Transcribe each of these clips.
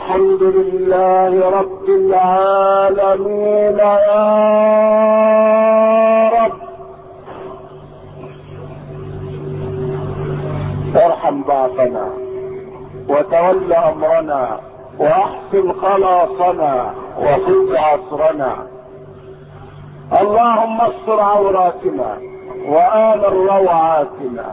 الحمد لله رب العالمين يا رب. ارحم ضعفنا وتول امرنا واحسن خلاصنا وفك عصرنا. اللهم استر عوراتنا وآمن روعاتنا.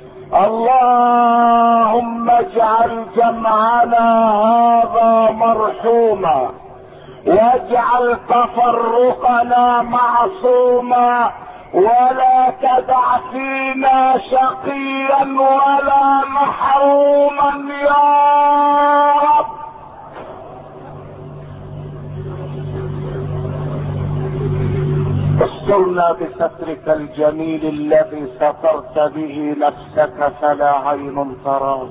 اللهم اجعل جمعنا هذا مرحوما واجعل تفرقنا معصوما ولا تدع فينا شقيا ولا محروما يا رب. استرنا بسترك الجميل الذي سترت به نفسك فلا عين تراه.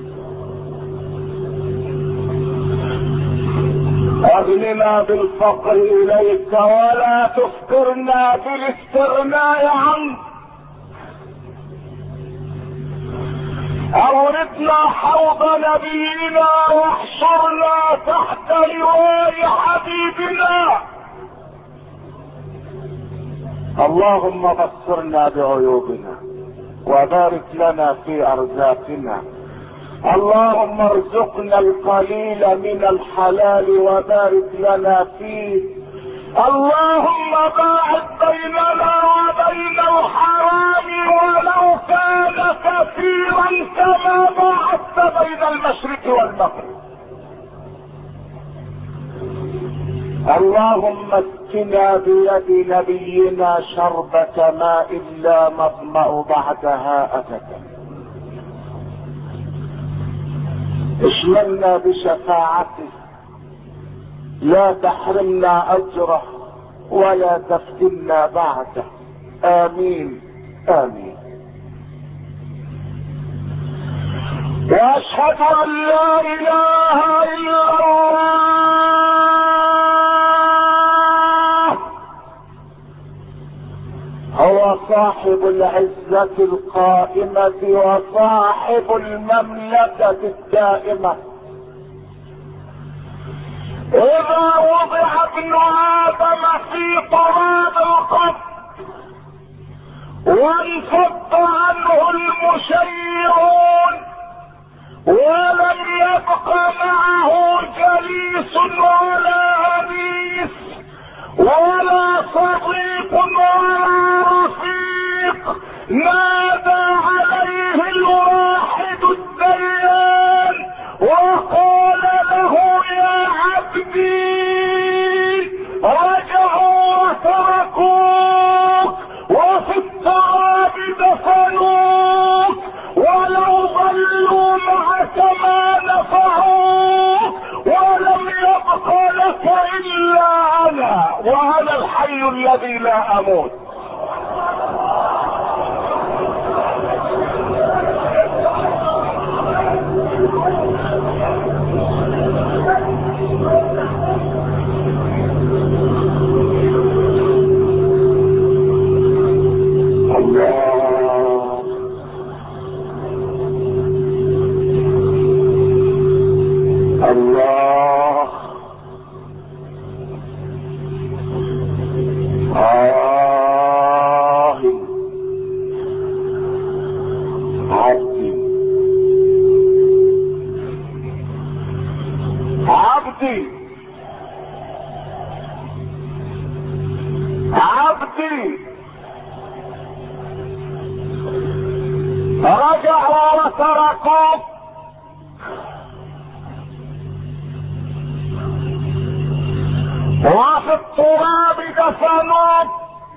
اغننا بالفقر اليك ولا تفقرنا بالاستغناء عنك. اوردنا حوض نبينا واحشرنا تحت لواء حبيبنا. اللهم بصرنا بعيوبنا وبارك لنا في ارزاقنا. اللهم ارزقنا القليل من الحلال وبارك لنا فيه. اللهم باعد بيننا وبين الحرام ولو كان كثيرا كما باعدت بين المشرق والمغرب. اللهم اسقنا بيد نبينا شربة ماء لا نظمأ بعدها ابدا. اشملنا بشفاعته لا تحرمنا اجره ولا تفتنا بعده. امين امين. واشهد ان لا اله الا الله هو صاحب العزة القائمة وصاحب المملكة الدائمة. اذا وضع ابن ادم في تراب القبر وانفض عنه المشيعون ولم يبق معه جليس ولا انيس ولا صديق ولا رفيق، نادى عليه الواحد الديان وقال له يا عبدي رجعوا وتركوك وفي التراب دفنوك ولو ظلوا معك ما نفعوك ولم يبق لك الا انا وانا الحي الذي لا اموت. الله عبدي عبدي عبدي رجعوا وتركوك وفي التراب دفنوك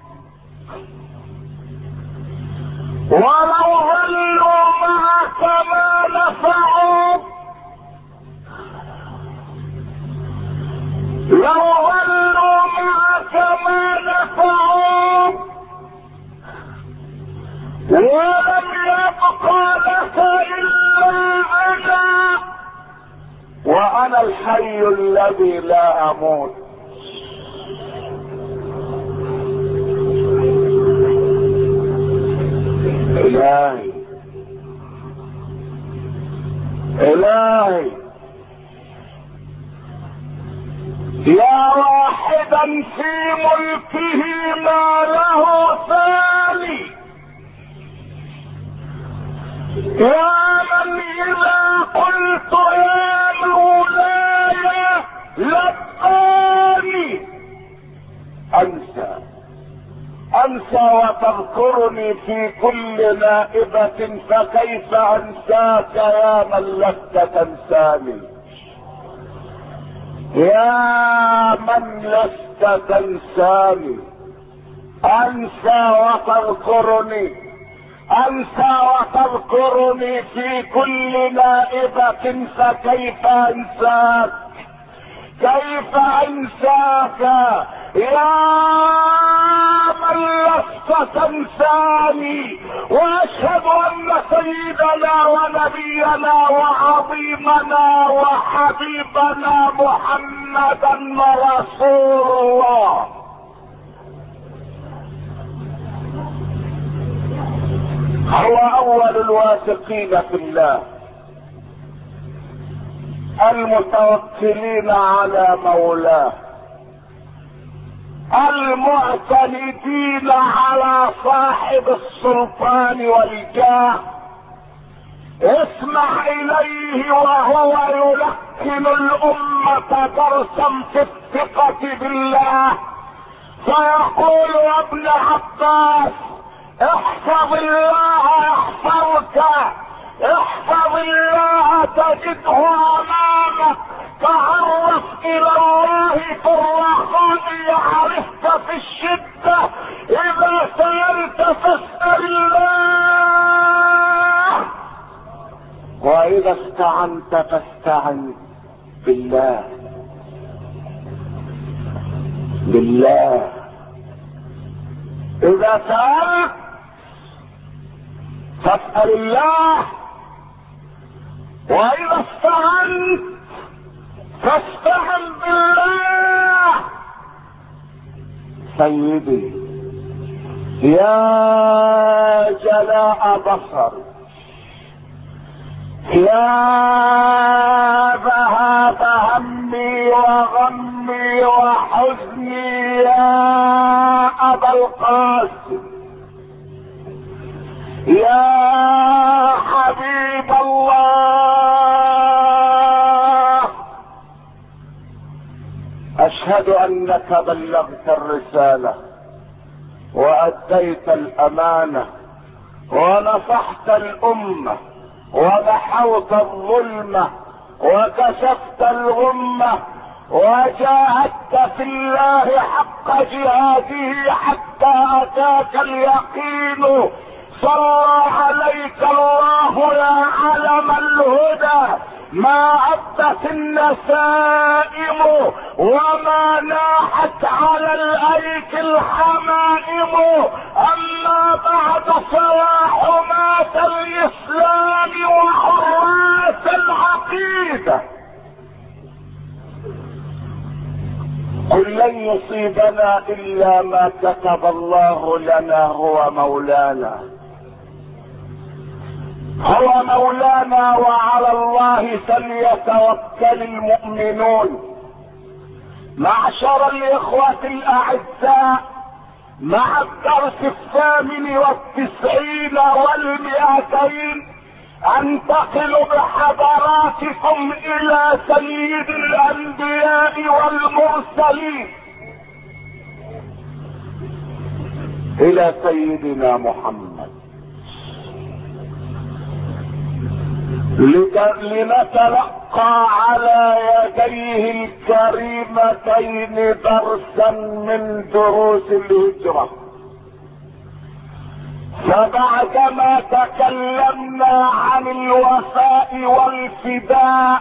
ولو ظلوا معك ما نفعوك لو ظلوا معك ما نفعوك ولم يبق لك الا انا وانا الحي الذي لا اموت. الهي الهي يا واحدا في ملكه ما له ثاني، يا من إذا قلت يا مولاي لباني. أنسى وتذكرني في كل نائبة، فكيف أنساك يا من لست تنساني، يا من لست تنساني. أنسى وتذكرني في كل نائبة، فكيف أنساك، كيف أنساك يا من لست تنساني. وأشهد أن سيدنا ونبينا وعظيمنا وحبيبنا محمدا رسول الله. هو أول الواثقين في الله، المتوكلين على مولاه، المعتمدين على صاحب السلطان والجاه. اسمع إليه وهو يلقن الأمة درسا في الثقة بالله، فيقول يا ابن عباس احفظ الله يحفظك، احفظ الله تجده امامك، تعرف الى الله في الرخاء يعرفك في الشدة، اذا سألت فاسأل الله، واذا استعنت فاستعن بالله. اذا سألت فاسأل الله، واذا استعنت فاستعن بالله. سيدي يا جلاء بصر، يا ذهاب همي وغمي وحزني، يا ابا القاسم، يا حبيب الله، اشهد انك بلغت الرسالة واديت الامانة ونصحت الامة ومحوت الظلمة وكشفت الغمة وجاهدت في الله حق جهاده حتى اتاك اليقين. صلى عليك الله يا علم الهدى، ما عدت النسائم وما ناحت على الايك الحمائم. اما بعد فيا حماة الاسلام وحراس العقيدة، قل لن يصيبنا الا ما كتب الله لنا، هو مولانا، هو مولانا، وعلى الله فليتوكل المؤمنون. معشر الاخوة الاعزاء، مع الدرس 98 و200 انتقل بحضراتكم الى سيد الانبياء والمرسلين، الى سيدنا محمد، لنتلقى على يديه الكريمتين درسا من دروس الهجرة. فبعدما تكلمنا عن الوفاء والفداء،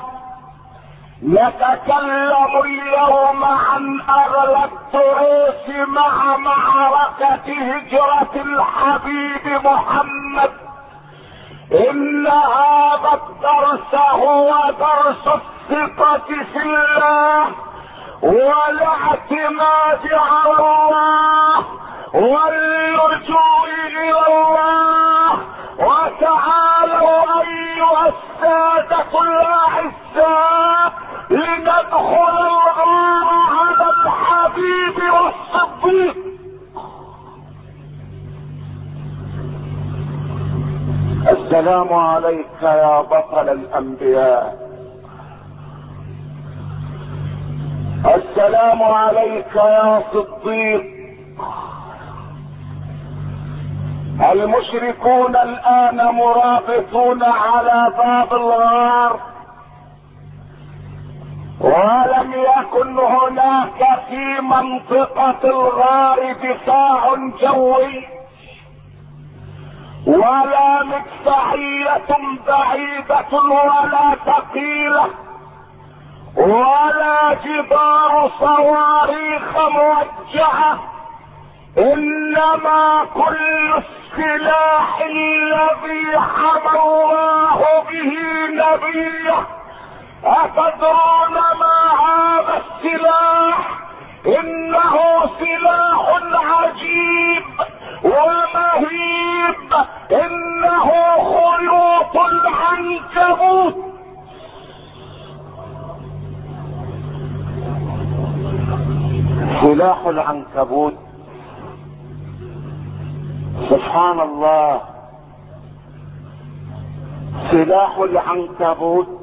نتكلم اليوم عن اغلى الدروس مع معركة هجرة الحبيب محمد. ان هذا الدرس هو درس الثقة في الله والاعتماد على الله واللجوء الى الله. وتعالوا ايها السادة الاعزاء لندخل الغار الصديق. السلام عليك يا بطل الانبياء. السلام عليك يا صديق. المشركون الان مرابطون على باب الغار، ولم يكن هناك في منطقة الغار دفاع جوي ولا مدفعية بعيدة ولا ثقيلة ولا جدار صواريخ موجهة، انما كل السلاح الذي حمى الله به نبيه. أتدرون ما هذا السلاح؟ إنه سلاح عجيب ومهيب، إنه خيوط العنكبوت. سلاح العنكبوت. سبحان الله، سلاح العنكبوت.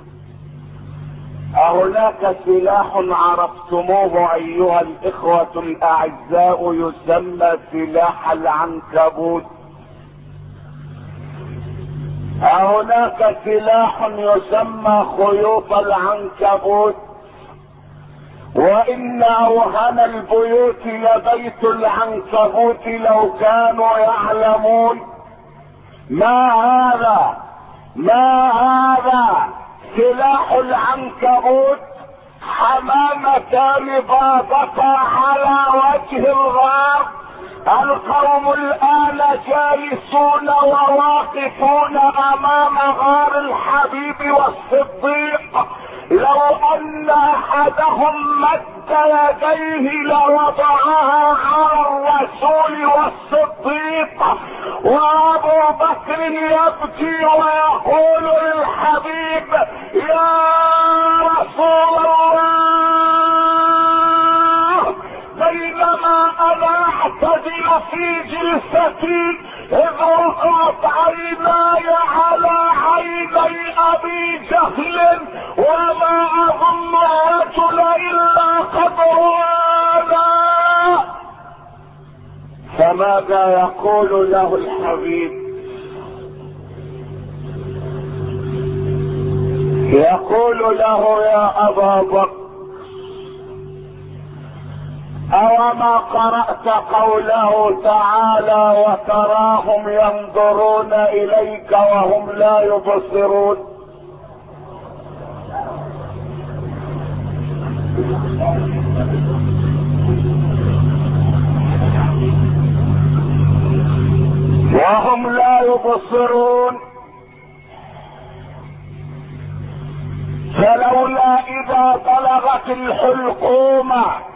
أهناك سلاح عرفتموه أيها الإخوة الأعزاء يسمى سلاح العنكبوت؟ أهناك سلاح يسمى خيوط العنكبوت؟ وإن أوهن البيوت لبيت العنكبوت لو كانوا يعلمون. ما هذا سلاح العنكبوت. حمامتان بابتا على وجه الغار. القوم الآن جالسون وواقفون أمام غار الحبيب والصديق. لو أن أحدهم مد يديه لوضعها على الرسول والصديق، وأبو بكر يبكي ويقول للحبيب: يا رسول الله، بينما أنا أعتدل في جلستي إذ وقعت عيناي على عيني أبي جهل، وما أظن الرجل إلا قد رآنا. فماذا يقول له الحبيب؟ يقول له: يا أبا بكر، أوما قرأت قوله تعالى: وتراهم ينظرون إليك وهم لا يبصرون؟ وهم لا يبصرون. فلولا إذا بلغت الحلقوم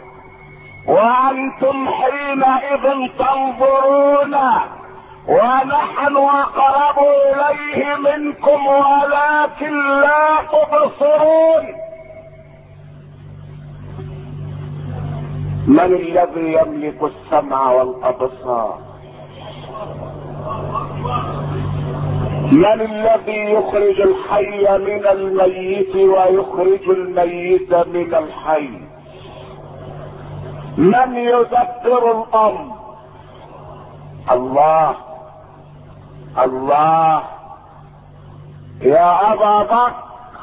وأنتم حينئذ تنظرون ونحن أقرب إليه منكم ولكن لا تبصرون. من الذي يملك السمع والأبصار؟ من الذي يخرج الحي من الميت ويخرج الميت من الحي؟ من يدبر الامر؟ الله. الله. يا ابا بكر،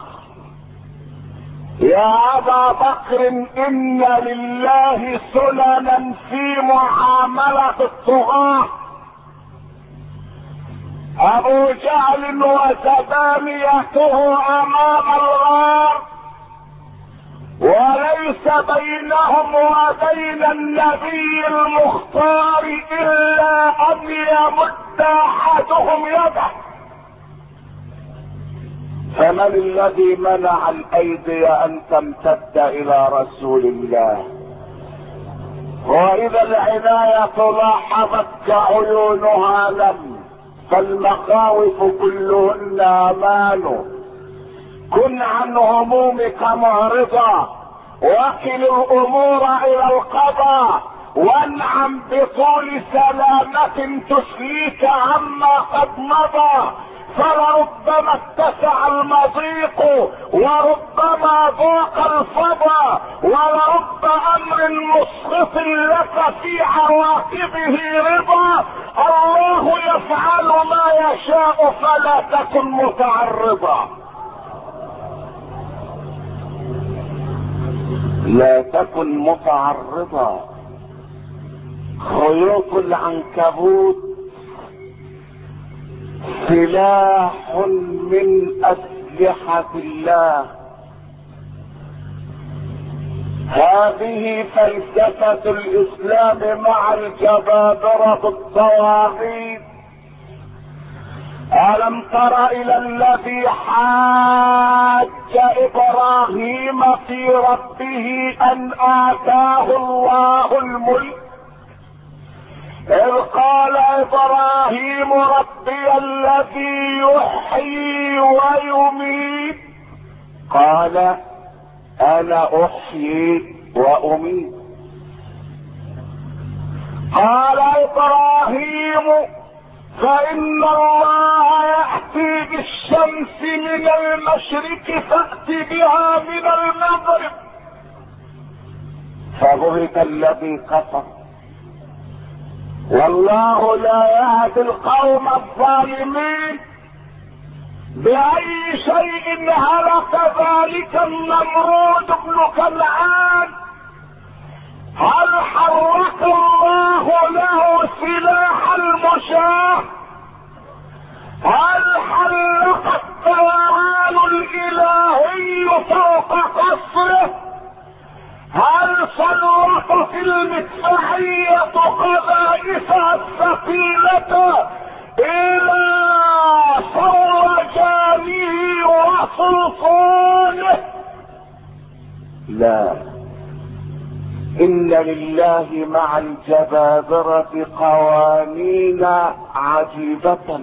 يا ابا بكر، ان لله سننا في معاملة الطغاة. ابو جهل وزبانيته امام الغار، وليس بينهم وبين النبي المختار الا ان يمد احدهم يده. فمن الذي منع الايدي ان تمتد الى رسول الله؟ واذا العناية لاحظت كعيونها لم، فالمخاوف كلهن امان. كن عن همومك معرضا وكل الامور الى القضاء، وانعم بطول سلامة تسليك عما قد مضى، فلربما اتسع المضيق وربما ضاق الفضا، ولرب امر مسخط لك في عواقبه رضا. الله يفعل ما يشاء فلا تكن متعرضا. لا تكن متعرضا. خيوط العنكبوت سلاح من اسلحة الله. هذه فلسفة الاسلام مع الجبابرة الطواغيت. ألم تر إلى الذي حاج إبراهيم في ربه أن آتاه الله الملك، إذ قال إبراهيم ربي الذي يحيي ويميت، قال أنا أحيي وأميت. قال إبراهيم فإن الله يأتي بالشمس من المشرق فأت بها من المغرب، فبهت الذي كفر. والله لا يهدي القوم الظالمين. بأي شيء هلك ذلك النمرود بن كنعان؟ هل حرك الله له سلاح المشاة؟ هل حلق الطيران الالهي فوق قصره؟ هل سلط في المدفعية قذائف الثقيلة الى صوجانه وسلطانه؟ لا، إن لله مع الجبابرة قوانين عجيبة.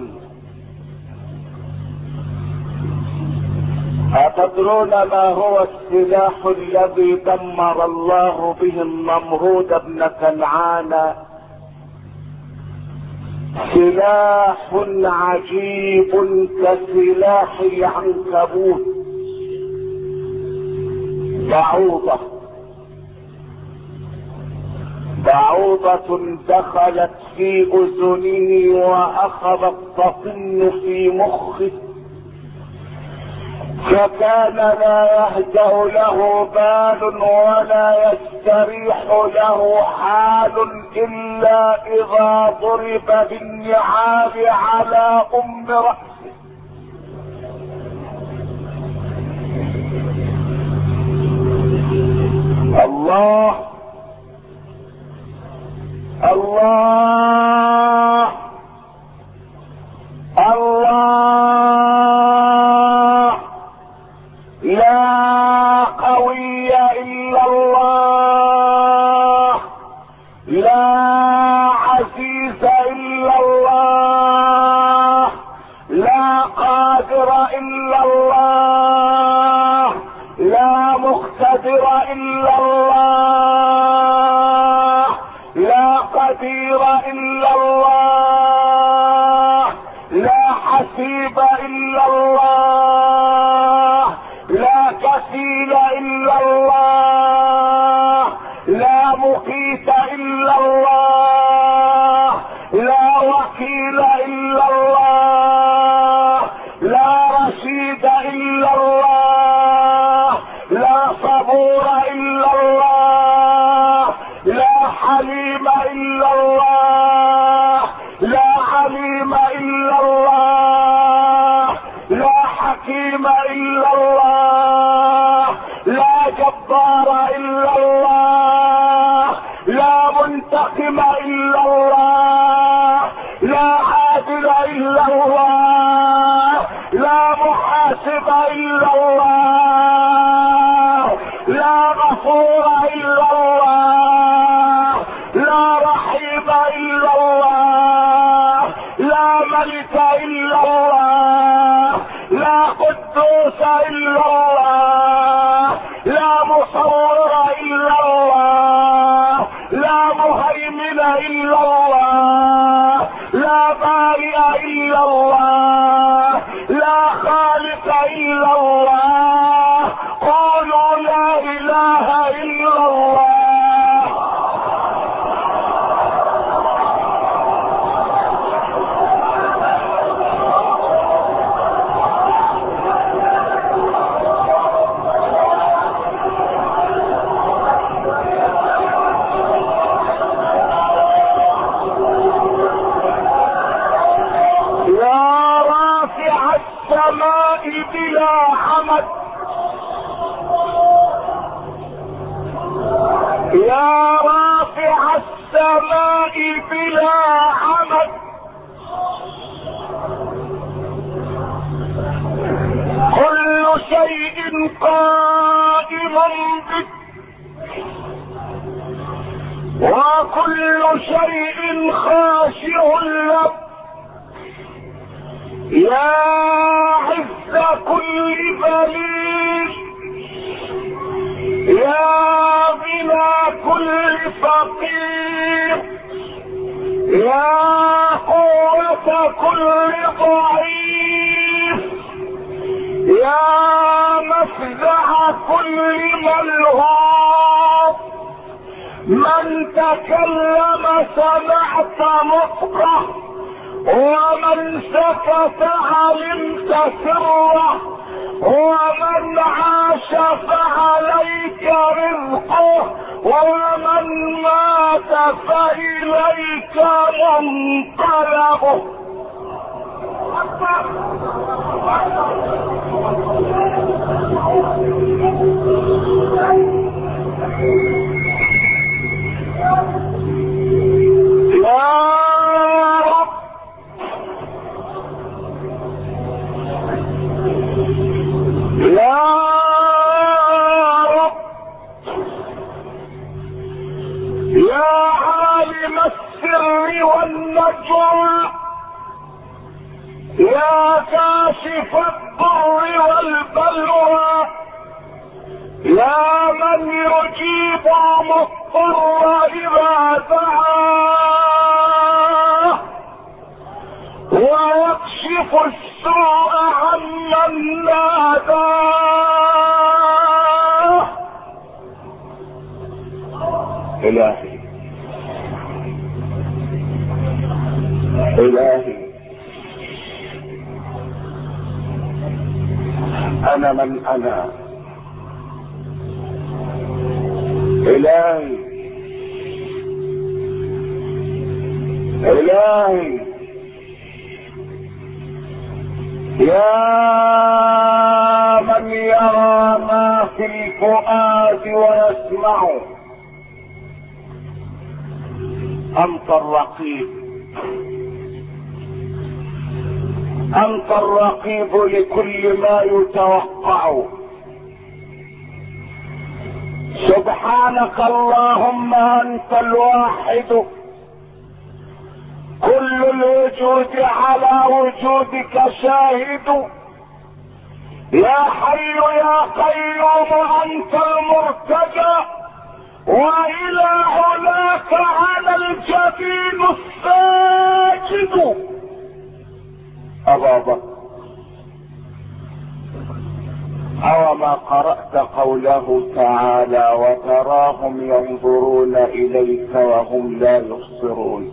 أتدرون ما هو السلاح الذي دمر الله به النمرود بن كنعان؟ سلاح عجيب كسلاح العنكبوت. بعوضة دخلت في اذنه واخذت تطن في مخه، فكان لا يهدأ له بال ولا يستريح له حال الا اذا ضرب بالنعال على رأسه. الله الله الله، لا قوي الا الله، لا عزيز الا الله، لا قادر الا الله، لا مقتدر الا الله، لا قدير الا الله، لا حسيب الا الله، لا كفيل الا الله، لا مقيت الا الله، لا وكيل الا الله، لا رشيد الا الله، لا صبور الا الله، لا حليم الا الله، لا عليم الا الله، لا حكيم الا الله، لا جبار الا الله، لا منتقم الا الله، لا عادل الا الله، لا محاسب الا الله، لا غفور الا الله، لا رحيم الا الله، لا ملك الا الله، لا قدوس الا الله، لا مصور الا الله، لا مهيمن الا الله، لا بارئ الا الله، لا خالق الا الله. قولوا لا اله الا الله. بلا عمد، يا رافع السماء بلا عمد، كل شيء قائم بك وكل شيء خاشع لك. يا عز كل ذليل، يا غنى كل فقير، يا قوة كل ضعيف، يا مفزع كل ملهوب. من تكلم سمعت نطقه، ومن سكت علمت سره، ومن عاش فعليك رزقه، ومن مات فإليك منقلبه. يا رب، يا عالم السر والنجوى، يا كاشف الضر والبلوى، يا من يجيب مضطر إذا دعاه، ويكشف السوء عمن ناداه. إلهي إلهي، أنا من أنا. إلهي إلهي، يا من يرى ما في الفؤاد ويسمع. أنت الرقيب، أنت الرقيب لكل ما يتوقع. سبحانك اللهم أنت الواحد، كل الوجود على وجودك شاهد. يا حي يا قيوم أنت المرتجى، وإلى هناك على الجبين الساجد. أبا بكر، أوما قرأت قوله تعالى وتراهم ينظرون إليك وهم لا يبصرون؟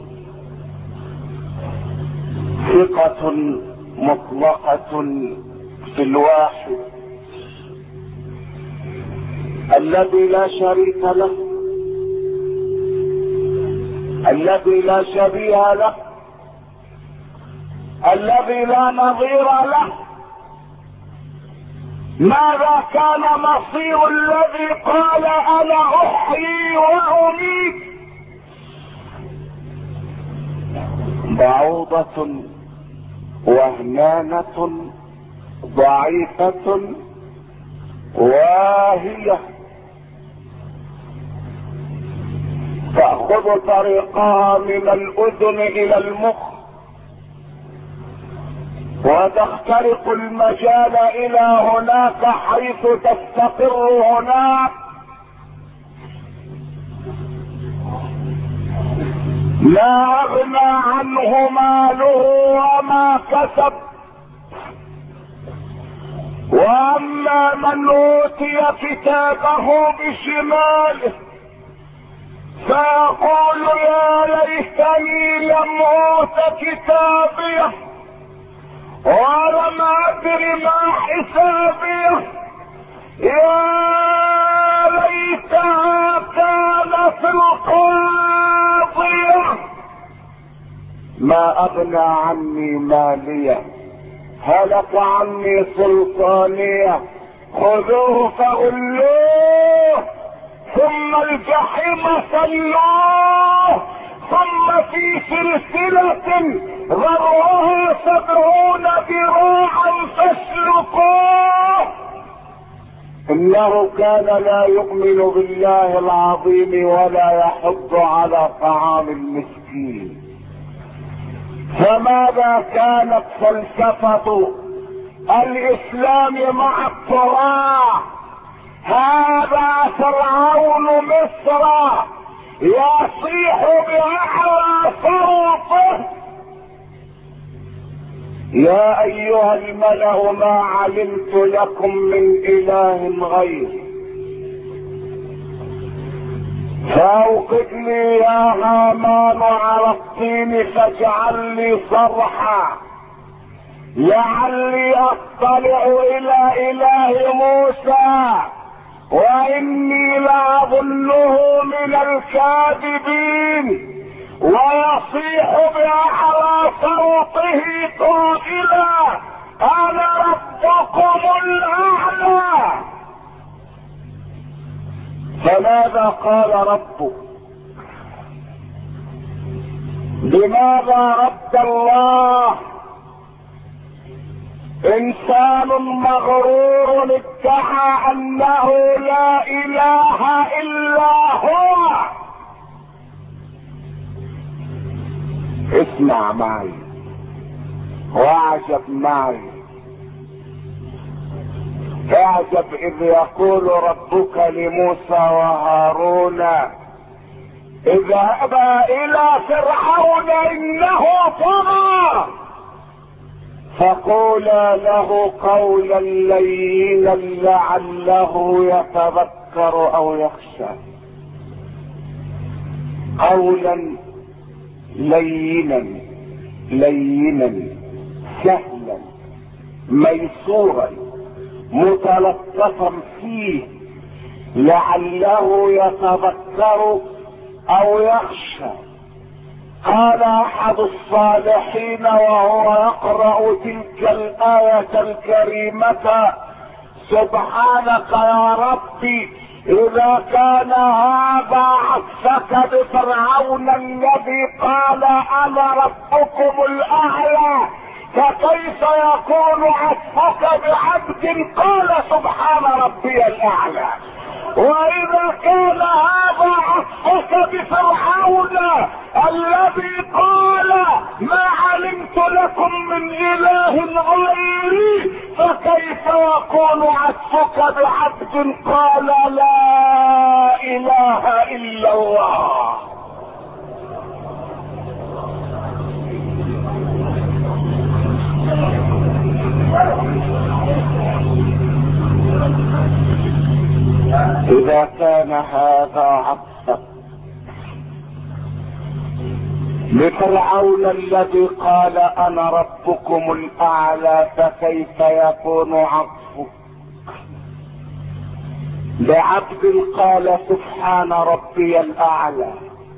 ثقة مطلقة في الواحد الذي لا شريك له، الذي لا شبيه له، الذي لا نظير له. ماذا كان مصير الذي قال انا احيي واميت؟ بعوضة وهنانة ضعيفة واهية تأخذ طريقها من الأذن إلى المخ، وتخترق المجال إلى هناك حيث تستقر هناك، لا اغنى عنه ماله وما كسب. واما من اوتي كتابه بشماله فيقول يا ليتني لم اوت كتابيه ولم ادر ما حسابيه يا ليتها كانت القاضية ما اغنى عني ماليه هلك عني سلطانيه خذوه فغلوه ثم الجحيم صلوه ثم في سلسلة ذرعها 70 ذراعا فاسلكوه انه كان لا يؤمن بالله العظيم ولا يحض على طعام المسكين. فماذا كانت فلسفة الاسلام مع التراع؟ هذا فرعون مصر يصيح باعلى صوته يا ايها الملأ ما علمت لكم من اله غيري فاوقد لي يا هامان على الطين فاجعل لي صرحا لعلي اطلع الى اله موسى واني لاظنه من الكاذبين. ويصيح باعلى صوته قائلا انا ربكم الاعلى. فماذا قال ربه؟ بماذا رد الله؟ انسان مغرور ادعى انه لا اله الا هو. اسمع معي واعجب معي. اعجب اذ يقول ربك لموسى وهارون اذهبا الى فرعون انه طغى فقولا له قولا لينا لعله يتذكر او يخشى. قولا لينا سهلا ميسورا متلطفا فيه لعله يتذكر او يخشى. قال احد الصالحين وهو يقرأ تلك الآية الكريمة سبحانك يا ربي اذا كان هذا عكسك بفرعون الذي قال انا ربكم الاعلى فكيف يكون عكسك بعبد قال سبحان ربي الاعلى؟ واذا كان هذا عكسك بفرعون الذي قال ما علمت لكم من اله غيري فكيف يكون عكسك بعبد قال لا اله الا الله؟ اذا كان هذا عكسك لفرعون الذي قال انا ربكم الاعلى فكيف يكون عكسك بعبد قال سبحان ربي الاعلى؟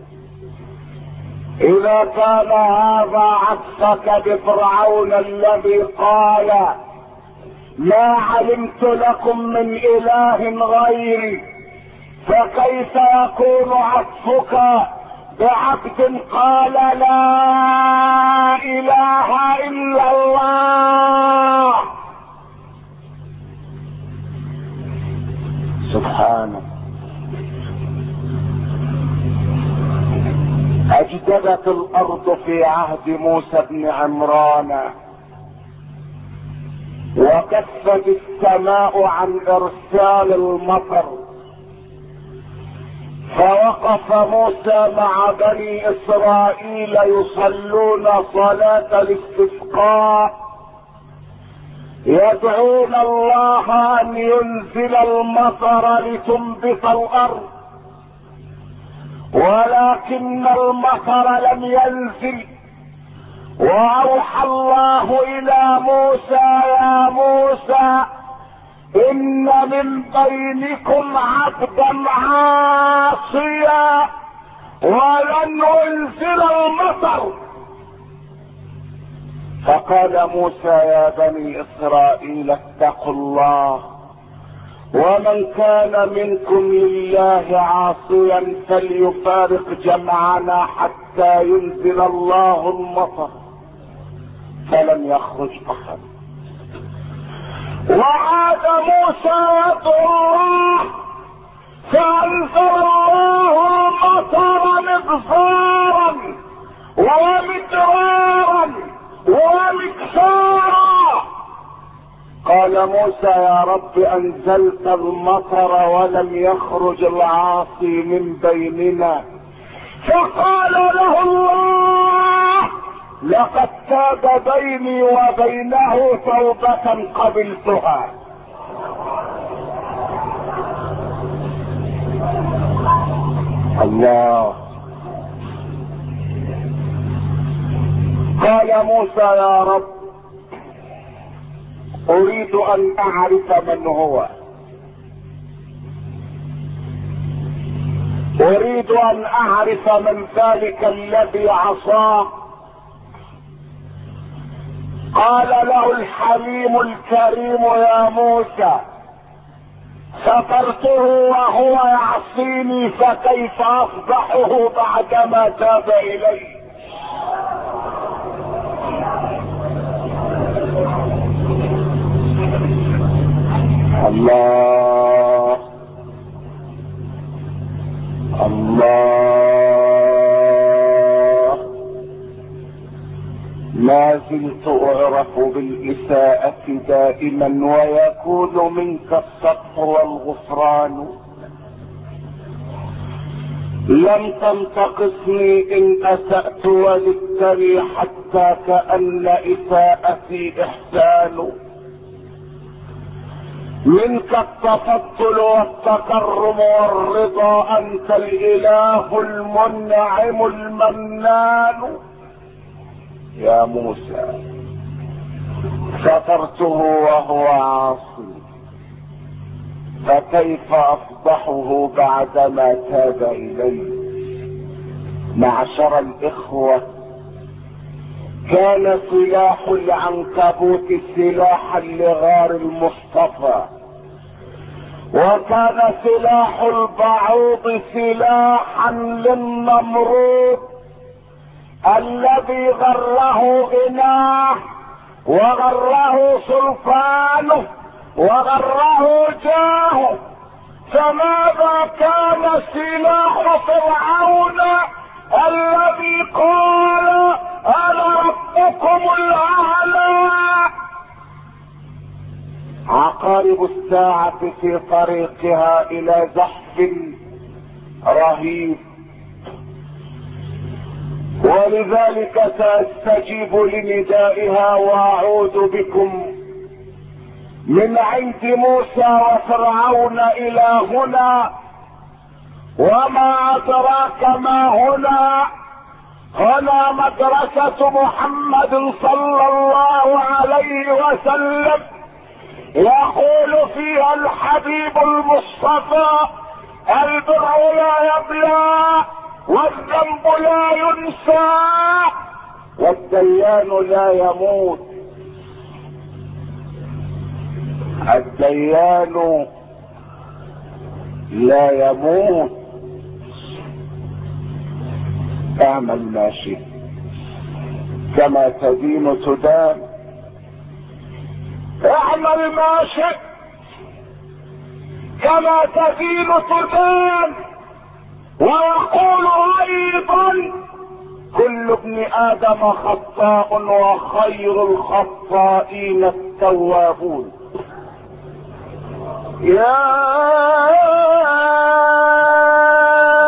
اذا كان هذا عكسك بفرعون الذي قال ما علمت لكم من اله غيري فكيف يكون عكسك بعبد قال لا اله الا الله؟ سبحانه. اجدبت الارض في عهد موسى بن عمران وكفت السماء عن ارسال المطر فوقف موسى مع بني اسرائيل يصلون صلاة الاستسقاء، يدعون الله ان ينزل المطر لتنبت الارض، ولكن المطر لم ينزل. واوحى الله الى موسى: يا موسى ان من بينكم عبدا عاصيا ولن انزل المطر. فقال موسى: يا بني اسرائيل اتقوا الله، ومن كان منكم لله عاصيا فليفارق جمعنا حتى ينزل الله المطر. فلم يخرج احد. وعاد موسى يدعو الله فانزل الله المطر مغفارا ومدرارا ومكسارا. قال موسى: يا رب انزلت المطر ولم يخرج العاصي من بيننا. فقال له الله: لقد تاب بيني وبينه توبة قبلتها. الله. قال موسى: يا رب اريد ان اعرف من هو، اريد ان اعرف من ذلك الذي عصاه. قال له الحليم الكريم: يا موسى سترته وهو يعصيني، فكيف افضحه بعدما تاب الي؟ الله الله. ما زلت اعرف بالاساءة دائما، ويكون منك الصفح والغفران. لم تنتقصني ان اسأت وزدتني حتى كأن اساءتي احسان. منك التفضل والتكرم والرضا، انت الاله المنعم المنان. يا موسى سترته وهو عاصي، فكيف افضحه بعدما تاب الي؟ معشر الاخوة، كان سلاح العنكبوت سلاحا لغار المصطفى، وكان سلاح البعوض سلاحا للنمرود الذي غره غناه وغره سلطانه وغره جاهه. فماذا كان سلاح فرعون الذي قال: انا ربكم الاعلى؟ عقارب الساعة في طريقها الى زحف رهيب، ولذلك ساستجيب لندائها واعود بكم من عند موسى وفرعون الى هنا. وما ادراك ما هنا؟ هنا مدرسة محمد صلى الله عليه وسلم، يقول فيها الحبيب المصطفى: البر لا يبلى، والذنب لا ينسى، والديان لا يموت. الديان لا يموت. اعمل ما شئت، كما تدين تدان. اعمل ما شئت، كما تدين تدان. ويقول ايضا: كل ابن ادم خطاء وخير الخطائين التوابون. يا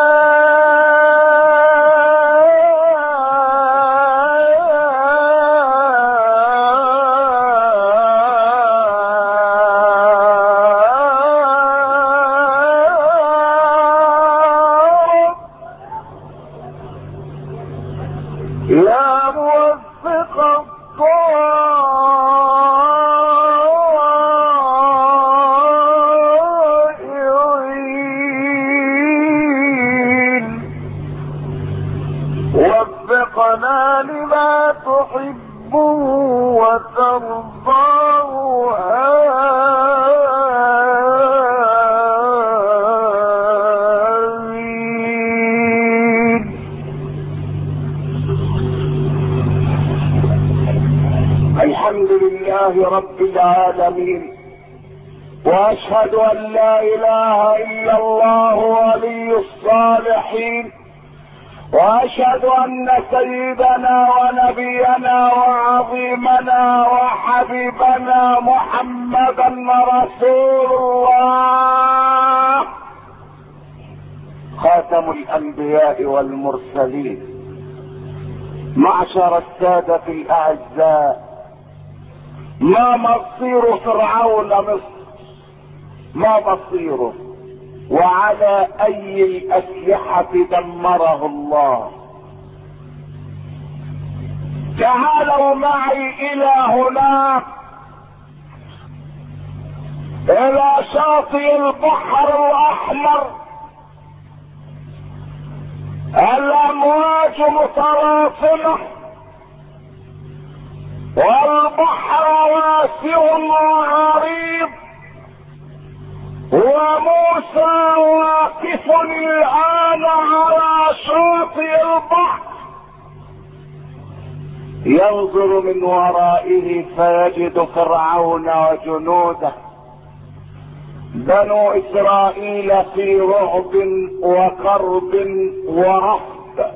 لله رب العالمين، واشهد ان لا اله الا الله ولي الصالحين، واشهد ان سيدنا ونبينا وعظيمنا وحبيبنا محمدا رسول الله خاتم الانبياء والمرسلين. معشر السادة الاعزاء، ما مصير فرعون مصر؟ ما مصيره؟ وعلى اي الاسلحة دمره الله؟ تعالوا معي الى هناك، الى شاطئ البحر الاحمر. الامواج متلاطمة والبحر واسع وعريض، وموسى واقف الآن على شاطئ البحر ينظر من ورائه فيجد فرعون وجنوده بنو إسرائيل في رعب وكرب ورهب،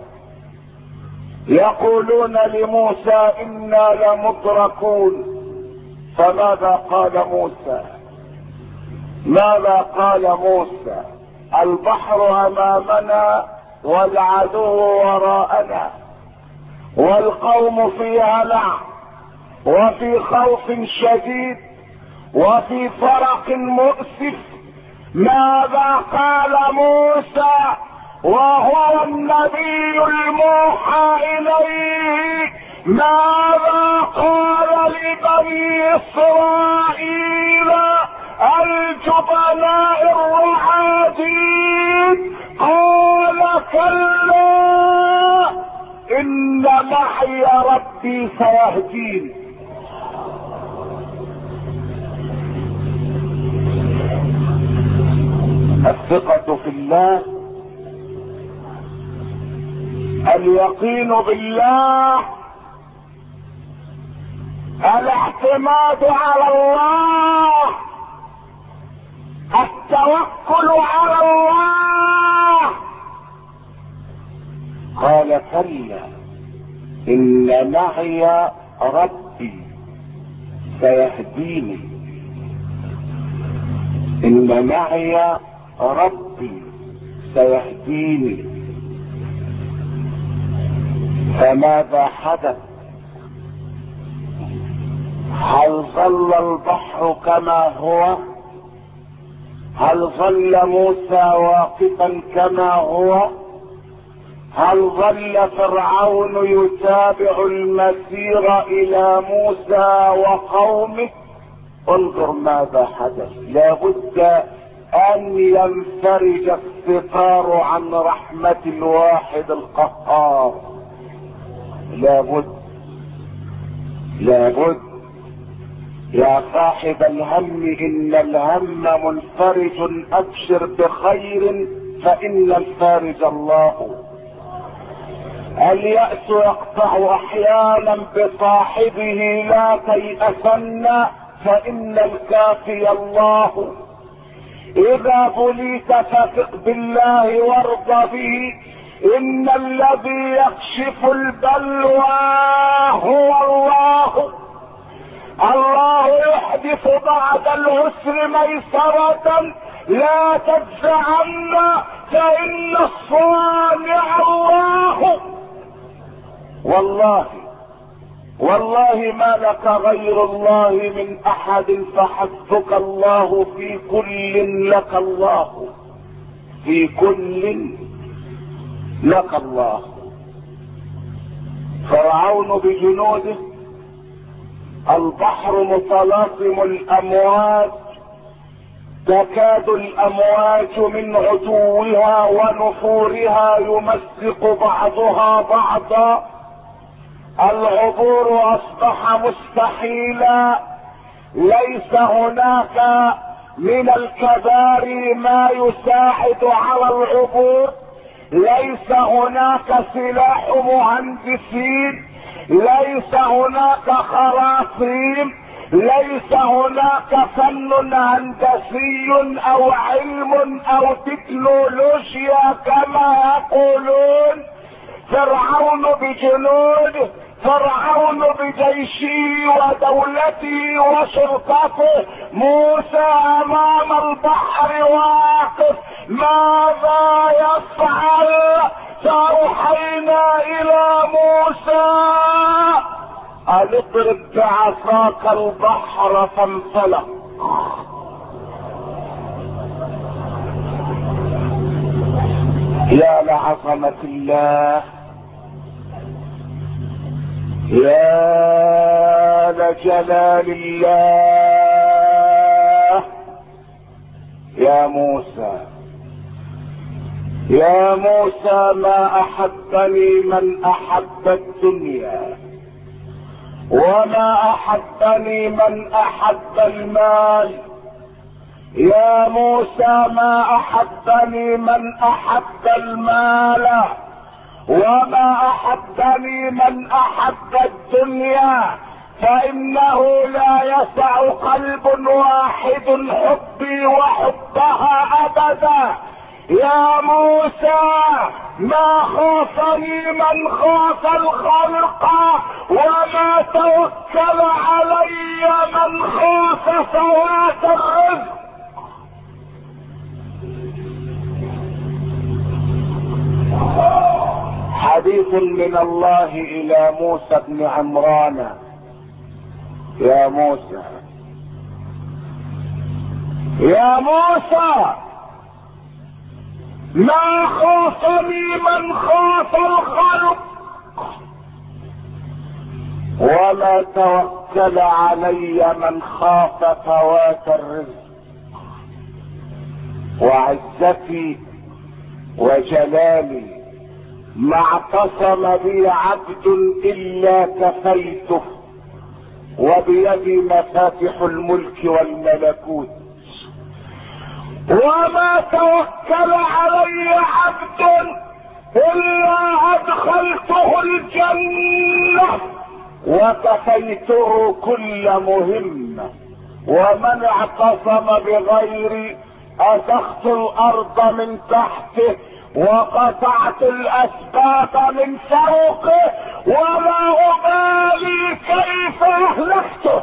يقولون لموسى إنا لمدركون. فماذا قال موسى؟ ماذا قال موسى؟ البحر امامنا والعدو وراءنا والقوم في هلع وفي خوف شديد وفي فرق مؤسف. ماذا قال موسى وهو النبي الموحى اليه؟ ماذا قال لبني اسرائيل الجبناء الرعادين؟ قال كلا ان معي ربي سيهدين. الثقة في الله، اليقين بالله، الاعتماد على الله، التوكل على الله. قال كلا ان معي ربي سيهديني، ان معي ربي سيهديني. فماذا حدث؟ هل ظل البحر كما هو؟ هل ظل موسى واقفا كما هو؟ هل ظل فرعون يتابع المسير الى موسى وقومه؟ انظر ماذا حدث. لابد ان ينفرج الستار عن رحمة الواحد القهار. لابد يا صاحب الهم ان الهم منفرج، ابشر بخير فان الفارج الله. اليأس يقطع احيانا بصاحبه، لا تيأسن فان الكافي الله. اذا بليت فثق بالله وارض به، ان الذي يكشف البلوى هو الله. الله يحدث بعد العسر ميسرة، لا تجزعن فإن الصانع الله. والله ما لك غير الله من أحد، فحسبك الله في كل لك الله، في كل لك الله. فرعون بجنوده، البحر متلاطم الامواج، تكاد الامواج من عتوها ونفورها يمزق بعضها بعضا. العبور اصبح مستحيلا، ليس هناك من الكباري ما يساعد على العبور، ليس هناك سلاح مهندسين، ليس هناك خراطيم، ليس هناك فن هندسي او علم او تكنولوجيا كما يقولون. فرعون بجنوده، فرعون بجيشه ودولته وشرطته، موسى امام البحر واقف، ماذا يفعل؟ فأوحينا الى موسى ان اضرب بعصاك البحر فانفلق. يا لعظمة الله، يا لجلال الله. يا موسى، يا موسى، ما احبني من احب الدنيا، وما احبني من احب المال. يا موسى، ما احبني من احب المال، وما احبني من احب الدنيا، فانه لا يسع قلب واحد حبي وحبها ابدا. يا موسى، ما خافني من خاف الخلق، وما توكل علي من خاف فوات الرزق. حديث من الله الى موسى بن عمران. يا موسى، يا موسى، ما خافني من خاف الخلق، وما توكل علي من خاف فوات الرزق. وعزتي وجلالي ما اعتصم بي عبد الا كفيته، وبيدي مفاتح الملك والملكوت. وما توكل علي عبد الا ادخلته الجنة، وكفيته كل مهمة. ومن اعتصم بغيري اسخت الارض من تحته، وقطعت الاسباب من فوقه، وما ابالي كيف اهلكته.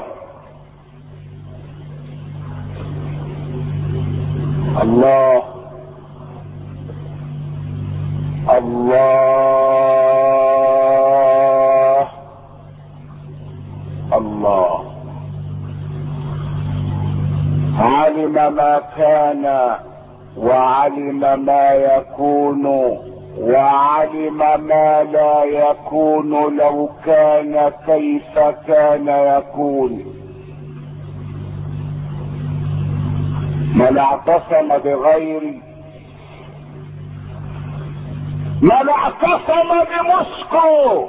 الله الله الله. علم ما كان، وعلم ما يكون، وعلم ما لا يكون لو كان كيف كان يكون. من اعتصم بغيري، من اعتصم بموسكو،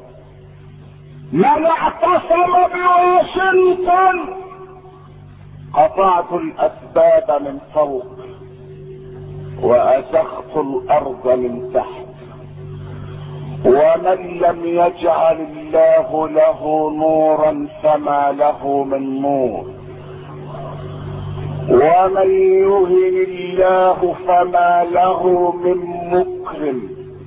من اعتصم بواشنطن، قطعت الاسباب من فوق، واسخت الارض من تحت. ومن لم يجعل الله له نورا فما له من نور، ومن يهن الله فما له من مكرم.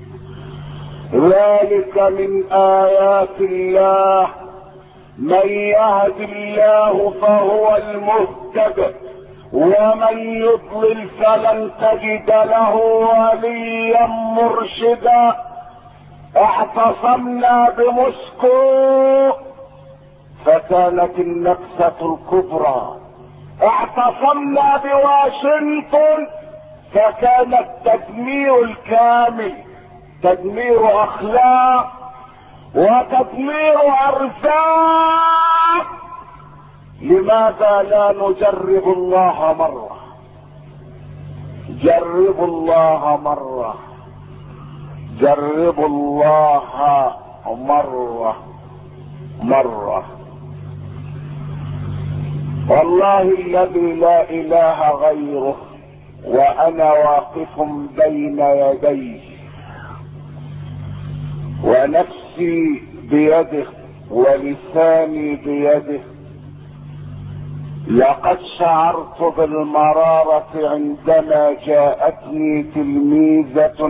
ذلك من آيات الله، من يهد الله فهو المهتد، ومن يضلل فلن تجد له وليا مرشدا. اعتصمنا بموسكو فكانت النكسة الكبرى، اعتصمنا بواشنطن فكان التدمير الكامل، تدمير اخلاق وتدمير ارزاق. لماذا لا نجرب الله مرة؟ جربوا الله مرة، جربوا الله مرة. والله الذي لا اله غيره وانا واقف بين يديه، ونفسي بيده ولساني بيده، لقد شعرت بالمرارة عندما جاءتني تلميذة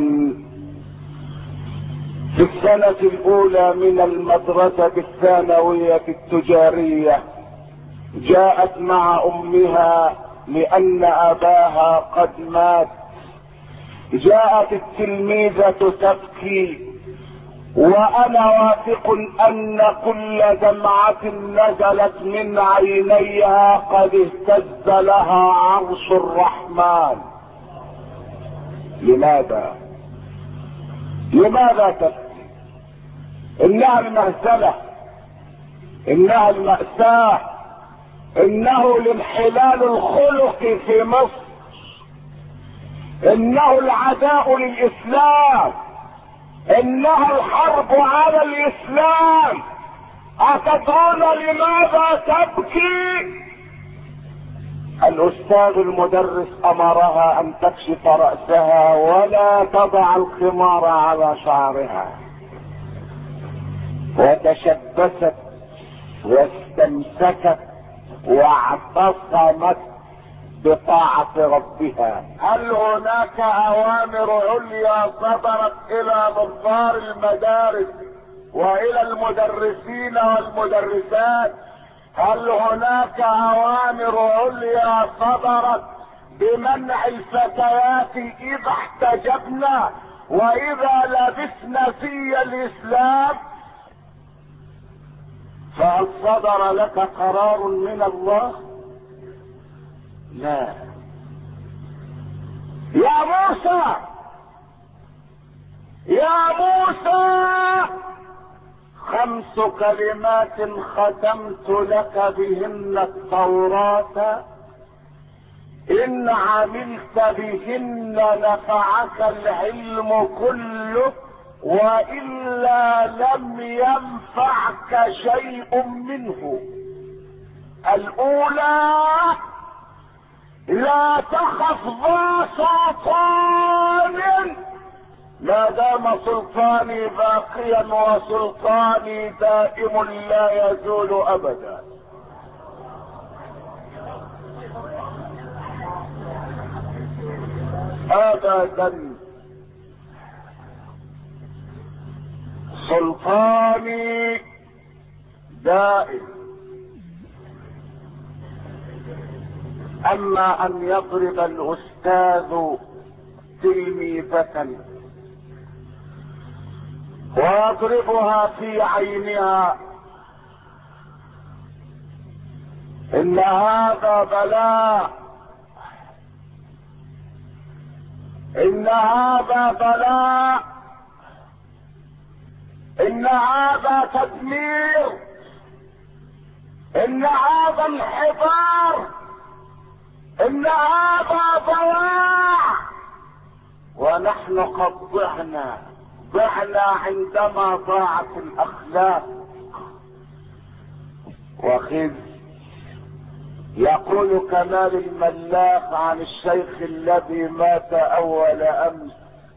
في السنة الأولى من المدرسة الثانوية التجارية، جاءت مع أمها لأن أباها قد مات. جاءت التلميذة تبكي، وأنا واثق أن كل دمعة نزلت من عينيها قد اهتز لها عرش الرحمن. لماذا تبكي؟ إنها المهزلة، إنها المأساة، إنه الانحلال الخلقي في مصر، إنه العداء للإسلام، إنها الحرب على الإسلام. أتدرون لماذا تبكي؟ الأستاذ المدرس أمرها أن تكشف رأسها ولا تضع الخمار على شعرها، وتشبثت واستمسكت واعتصمت بطاعة ربها. هل هناك أوامر عليا صدرت إلى مصدر المدارس وإلى المدرسين والمدرسات؟ هل هناك أوامر عليا صدرت بمنع الفتيات إذا احتجبنا وإذا لبسنا في الإسلام؟ فهل صدر لك قرار من الله؟ لا. يا موسى، يا موسى، 5 كلمات ختمت لك بهن التوراة، إن عملت بهن نفعك العلم كله، وإلا لم ينفعك شيء منه. الأولى: لا تخف ذا سلطان ما دام سلطاني باقيا وسلطاني دائم لا يزول أبدا. أبدا. سلطاني دائم. أما أن يضرب الأستاذ تلميذة ويضربها في عينها، إن هذا بلاء، إن هذا بلاء، إن هذا تدمير، إن هذا انحدار، إن هذا ضياع. ونحن قد ضعنا عندما ضاعت الأخلاق. وخذ يقول كمال الملاح عن الشيخ الذي مات أول أمس: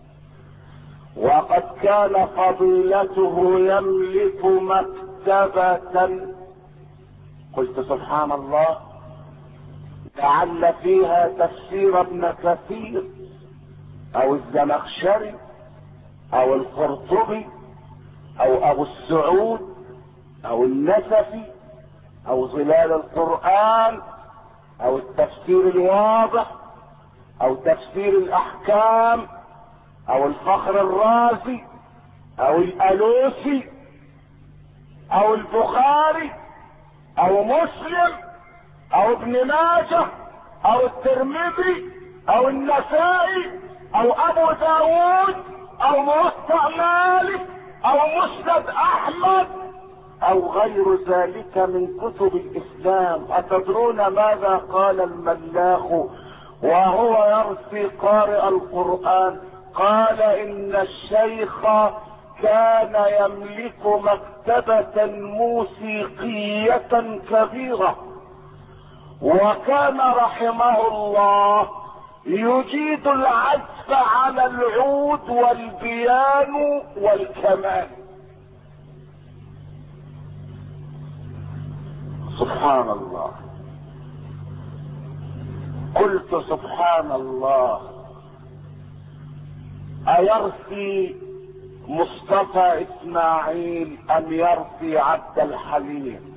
وقد كان فضيلته يملك مكتبة. قلت سبحان الله، لعل فيها تفسير ابن كثير او الزمخشري او القرطبي او ابو السعود او النسفي او ظلال القرآن او التفسير الواضح او تفسير الاحكام او الفخر الرازي او الالوسي او البخاري او مسلم او ابن ماجه او الترمذي او النسائي او ابو داود او موطأ مالك او مسند احمد او غير ذلك من كتب الاسلام. اتدرون ماذا قال الملاخ وهو يرثي قارئ القرآن؟ قال: ان الشيخ كان يملك مكتبة موسيقية كبيرة، وكان رحمه الله يجيد العزف على العود والبيانو والكمان. سبحان الله. قلت سبحان الله، أيرثي مصطفى إسماعيل أم يرثي عبد الحليم؟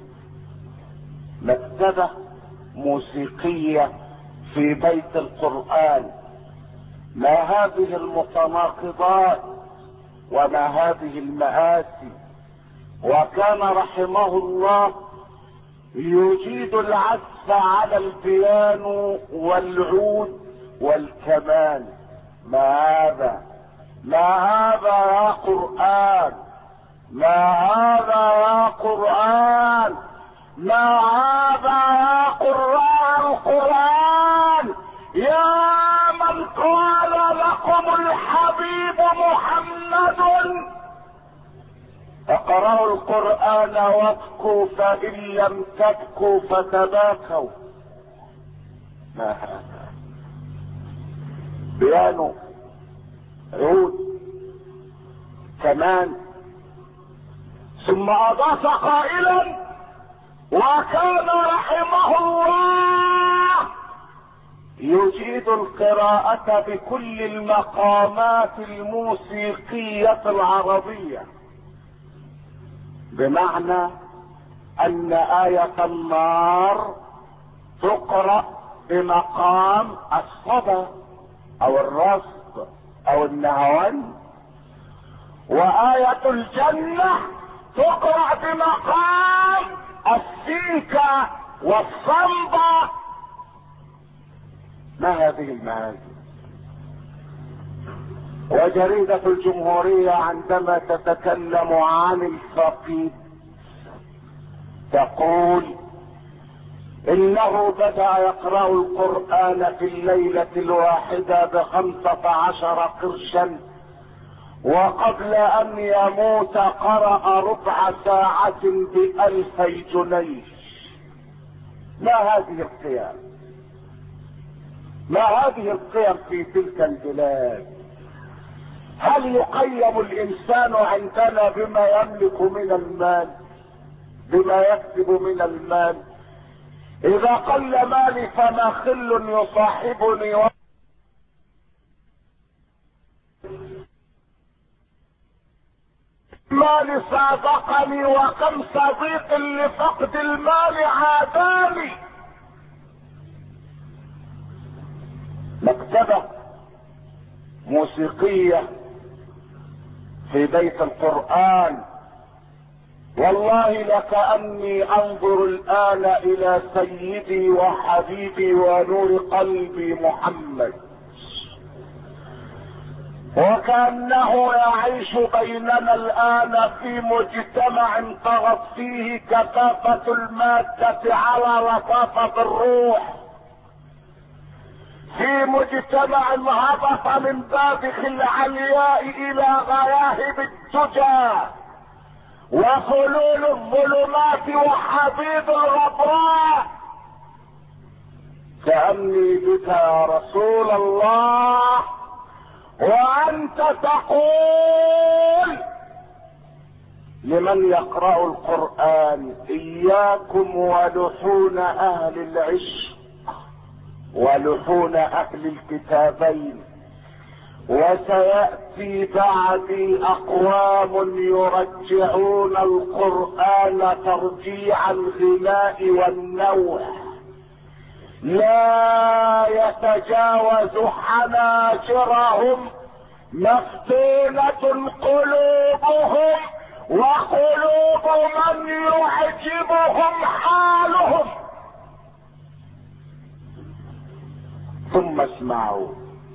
مكتبة موسيقية في بيت القرآن، ما هذه المتناقضات وما هذه المآسي. وكان رحمه الله يجيد العزف على البيانو والعود والكمان. ما هذا يا قرآن، ما هذا يا قرآن، ما هذا يا قرآن يا من قال لكم الحبيب محمد اقرأوا القرآن وابكوا فإن لم تبكوا فتباكوا. ما هذا؟ بيانو، عود، كمان. ثم أضاف قائلا: وكان رحمه الله يجيد القراءة بكل المقامات الموسيقية العربية، بمعنى ان آية النار تقرأ بمقام الصدى او الرصد او النهوان، وآية الجنة تقرأ بمقام السيكة والصنبة. ما هذه المعاني؟ وجريدة الجمهورية عندما تتكلم عن الفقيد تقول انه بدأ يقرأ القرآن في الليلة الواحدة ب15 قرشا، وقبل ان يموت قرأ ربع ساعة ب1000 جنيه. ما هذه القيم؟ ما هذه القيم في تلك البلاد؟ هل يقيم الانسان عندنا بما يملك من المال، بما يكسب من المال؟ اذا قل مالي فما خل يصاحبني مالي صادقني وكم صديق لفقد المال عاداني. مكتبة موسيقية في بيت القرآن، والله لكأني انظر الآن الى سيدي وحبيبي ونور قلبي محمد، وكأنه يعيش بيننا الآن في مجتمع طغت فيه كثافة المادة على لطافة الروح، في مجتمع هبط من بابخ العلياء الى غواهب الدجى وفلول الظلمات وحضيض الغبراء. كأني بك يا رسول الله وانت تقول لمن يقرأ القرآن: اياكم ولحون اهل العشق ولحون اهل الكتابين، وسيأتي بعدي اقوام يرجعون القرآن ترجيع الغناء والنوح، لا يتجاوز حناجرهم مفتونة قلوبهم وقلوب من يعجبهم حالهم. ثم اسمعوا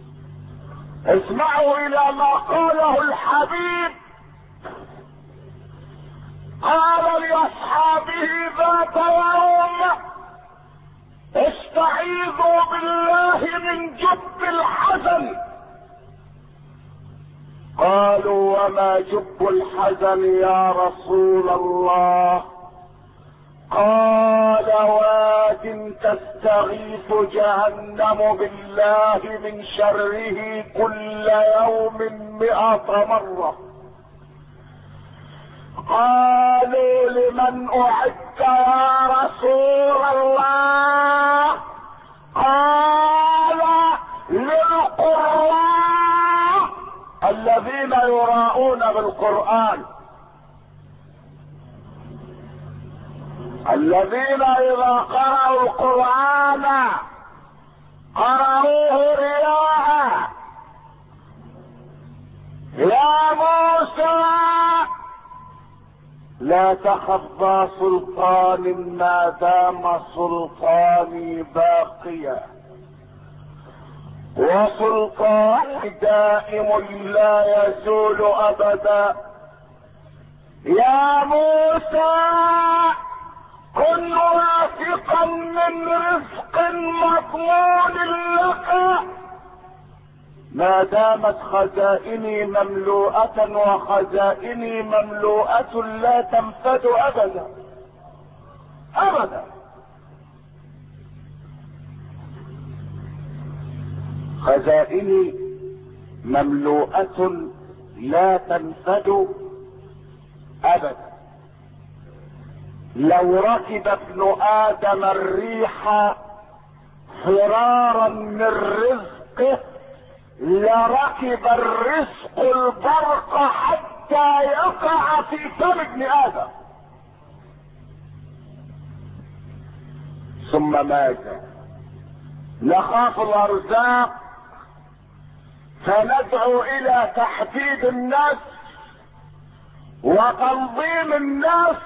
الى ما قاله الحبيب. قال لاصحابه ذات يوم: استعيذوا بالله من جب الحزن. قالوا: وما جب الحزن يا رسول الله؟ قال: واد تستغيث جهنم بالله من شره كل يوم 100 مرة. قالوا: لمن أعدت يا رسول الله؟ قال: القراء الذين يراءون بالقرآن، الذين إذا قرأوا القرآن قرأوه رياء. يا موسى لا تخف ذا سلطان ما دام سلطاني باقيا، وسلطاني دائم لا يزول ابدا. يا موسى كن واثقا من رزق مضمون لك ما دامت خزائني مملوءة، وخزائني مملوءة لا تنفد ابدا ابدا. خزائني مملوءة لا تنفد ابدا. لو ركب ابن ادم الريح فرارا من رزقه لركب الرزق البرق حتى يقع في فم ابن ادم. ثم ماذا؟ نخاف الارزاق فندعو الى تحديد الناس وتنظيم الناس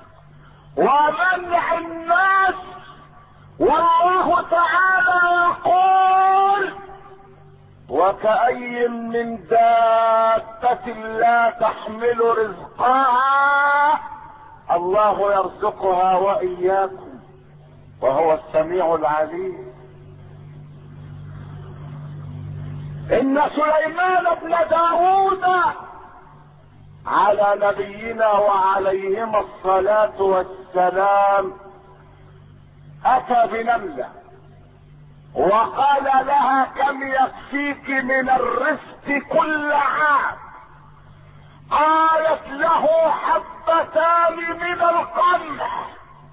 ومنع الناس، والله تعالى يقول وكأي من دابة لا تحمل رزقها الله يرزقها وإياكم وهو السميع العليم. إن سليمان بن داود على نبينا وعليهما الصلاة والسلام أتى بنملة وقال لها كم يكفيك من الرزق كل عام؟ قالت له حبتان من القمح،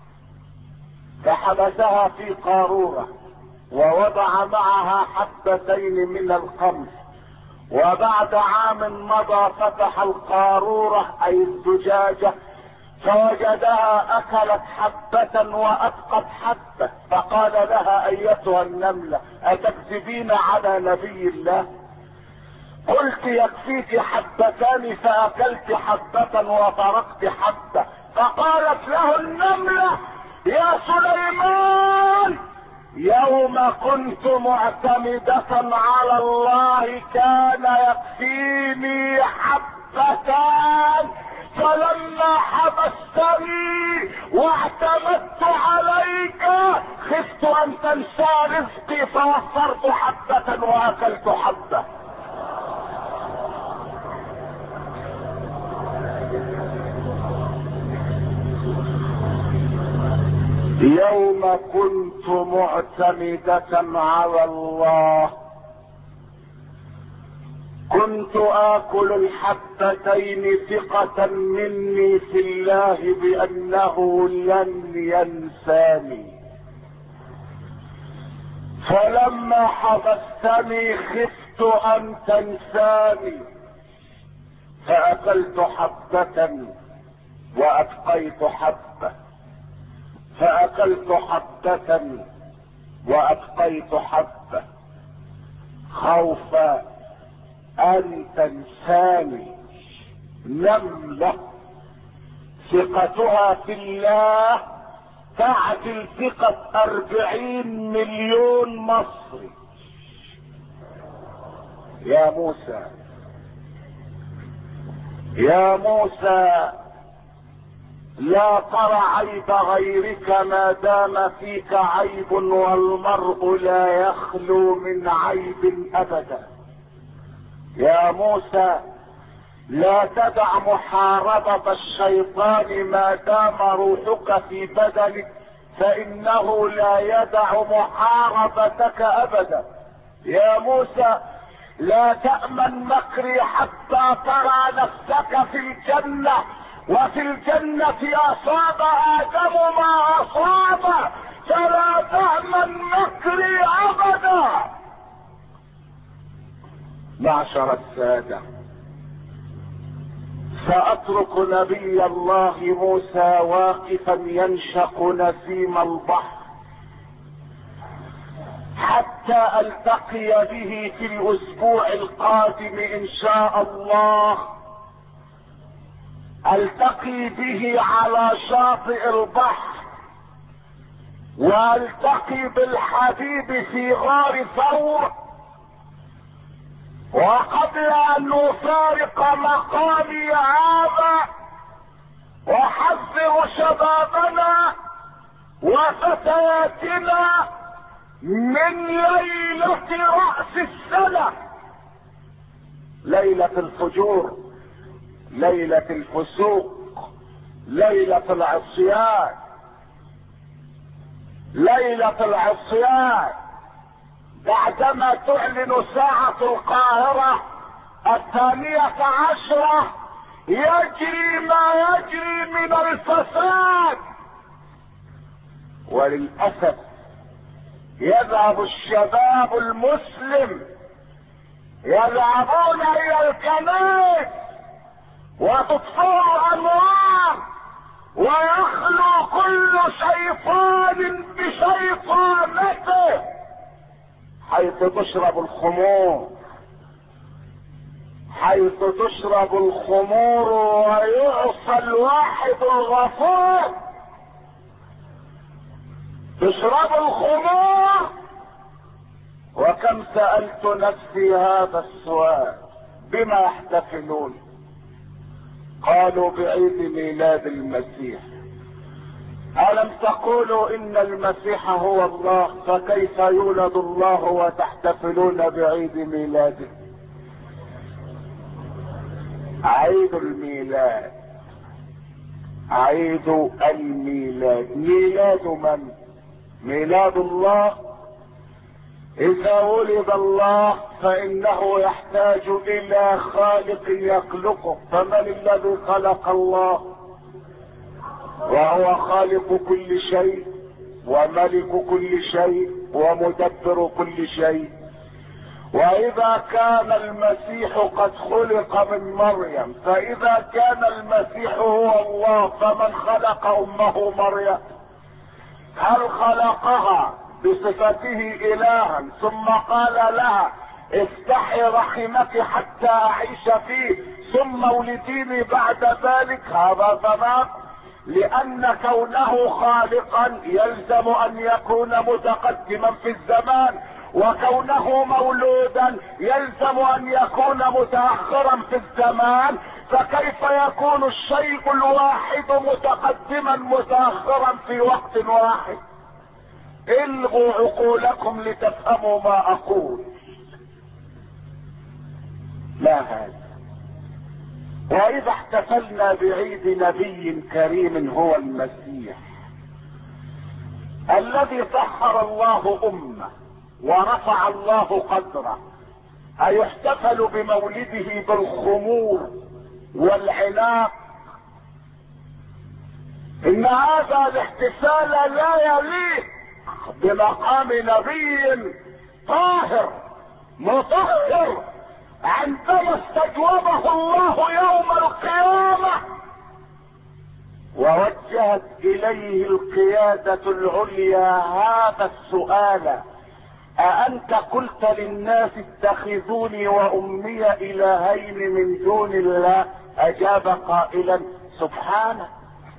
فحبسها في قارورة ووضع معها حبتين من القمح، وبعد عام مضى فتح القارورة اي الزجاجة فوجدها اكلت حبة واتقت حبة، فقال لها ايتها النملة اتكذبين على نبي الله؟ قلت يكفيك حبتان فاكلت حبة وتركت حبة. فقالت له النملة يا سليمان يوم كنت معتمدة على الله كان يكفيني حبتان، فلما حبستني واعتمدت عليك خفت ان تنسى رزقي فوفرت حبة واكلت حبة. يوم كنت معتمدة على الله كنت آكل الحبتين ثقة مني في الله بأنه لن ينساني، فلما حبستني خفت أن تنساني فأكلت حبة وأبقيت حبة، فأكلت حبة وأبقيت حبة خوفا أن تنساني. نملة ثقتها في الله تعدل ثقة 40 مليون مصري. يا موسى يا موسى لا ترى عيب غيرك ما دام فيك عيب، والمرء لا يخلو من عيب ابدا. يا موسى لا تدع محاربة الشيطان ما دام روحك في بدنك، فانه لا يدع محاربتك ابدا. يا موسى لا تأمن مكري حتى ترى نفسك في الجنة، وفي الجنة اصاب ادم ما اصاب، فلا تأمن مكري ابدا. معشر السادة، سأترك نبي الله موسى واقفا ينشق نسيم البحر حتى التقي به في الاسبوع القادم ان شاء الله. التقي به على شاطئ البحر، والتقي بالحبيب في غار ثور. وقبل ان نفارق مقامي هذا احذر شبابنا وفتياتنا من ليلة رأس السنة، ليلة الفجور، ليلة الفسوق، ليلة العصيان، ليلة العصيان. بعدما تعلن ساعة القاهرة 12 يجري ما يجري من الفساد، وللأسف يذهب الشباب المسلم يذهبون الى الكنائس وتطفئ انوار ويخلو كل شيطان بشيطانته، حيث تشرب الخمور، حيث تشرب الخمور ويعصى الواحد الغفور. تشرب الخمور. وكم سألت نفسي هذا السؤال: بما يحتفلون؟ قالوا بعيد ميلاد المسيح. ألم تقولوا إن المسيح هو الله، فكيف يولد الله وتحتفلون بعيد ميلاده؟ عيد الميلاد، عيد الميلاد. ميلاد من؟ ميلاد الله. إذا ولد الله فإنه يحتاج إلى خالق يخلقه، فمن الذي خلق الله؟ وهو خالق كل شيء وملك كل شيء ومدبر كل شيء. وإذا كان المسيح قد خلق من مريم، فإذا كان المسيح هو الله فمن خلق أمه مريم؟ هل خلقها بصفته إلها ثم قال لها افتحي رحمك حتى أعيش فيه ثم ولديني بعد ذلك؟ هذا تمام، لأن كونه خالقا يلزم أن يكون متقدما في الزمان، وكونه مولودا يلزم أن يكون متأخرا في الزمان. فكيف يكون الشيء الواحد متقدما متأخرا في وقت واحد؟ الغوا عقولكم لتفهموا ما أقول. لا هذا. وإذا احتفلنا بعيد نبي كريم هو المسيح الذي طهر الله أمه ورفع الله قدره، أيحتفل بمولده بالخمور والعناق؟ إن هذا الاحتفال لا يليق بمقام نبي طاهر مطهر عندما استجوبه الله يوم القيامة ووجهت إليه القيادة العليا هذا السؤال: أأنت قلت للناس اتخذوني وأمي إلهين من دون الله؟ أجاب قائلا: سبحانك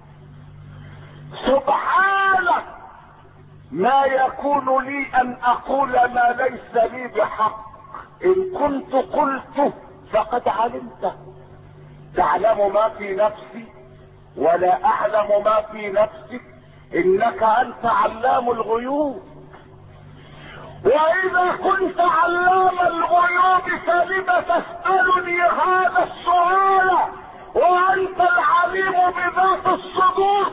سبحانك، ما يكون لي أن أقول ما ليس لي بحق، إن كنت قلته فقد علمته، تعلم ما في نفسي ولا أعلم ما في نفسك، إنك أنت علام الغيوب. وإذا كنت علام الغيوب فلم تسألني هذا السؤال وأنت العليم بذات الصدور؟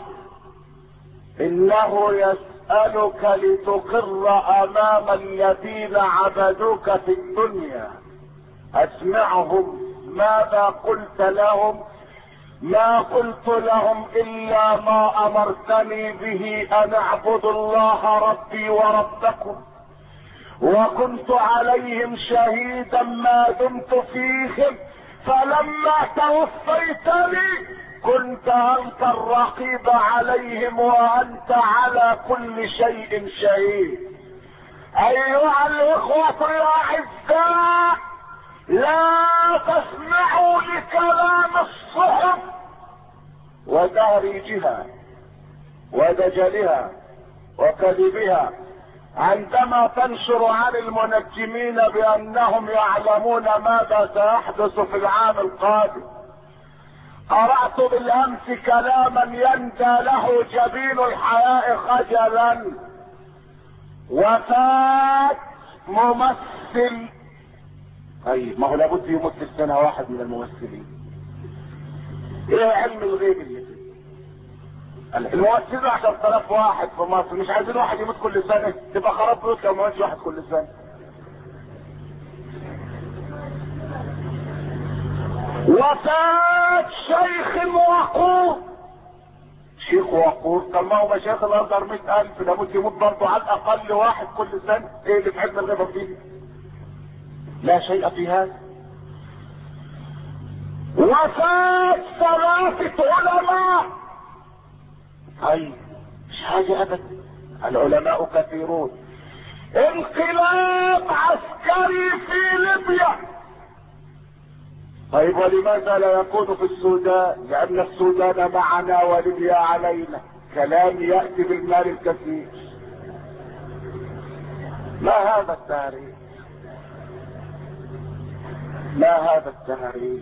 إنه يسألك لتقر أمام الذين عبدوك في الدنيا. أسمعهم ماذا قلت لهم؟ ما قلت لهم إلا ما أمرتني به، أن اعبدوا الله ربي وربكم وكنت عليهم شهيدا ما دمت فيهم، فلما توفيتني كنت انت الرقيب عليهم وانت على كل شيء شهيد. ايها الاخوة الاعزاء، لا تسمعوا لكلام الصحف ودهريجها ودجلها وكذبها عندما تنشر عن المنجمين بانهم يعلمون ماذا سيحدث في العام القادم. قرأت بالامس كلاما يندى له جبين الحياء خجلا. وفاة ممثل، طيب ما هو لابد يموت في السنة واحد من الممثلين. ايه علم الغيب اللي فيه؟ الممثلين 10,000 واحد في مصر، مش عايزين واحد يموت كل سنة؟ تبقى خراب بيوت لو ما ماتش واحد كل سنة. وفاة شيخ وقور، شيخ وقور، طب ما هو مشايخ الازهر 100,000، لابد يموت برضه على الاقل واحد كل سنة. ايه اللي في علم الغيب فيه؟ لا شيء في هذا. وفاة 3 علماء، اي مش حاجة ابدا، العلماء كثيرون. انقلاب عسكري في ليبيا، طيب ولماذا لا يكون في السودان؟ لان السودان معنا وليبيا علينا. كلام يأتي بالمال الكثير. ما هذا التهريج؟ ما هذا التهريج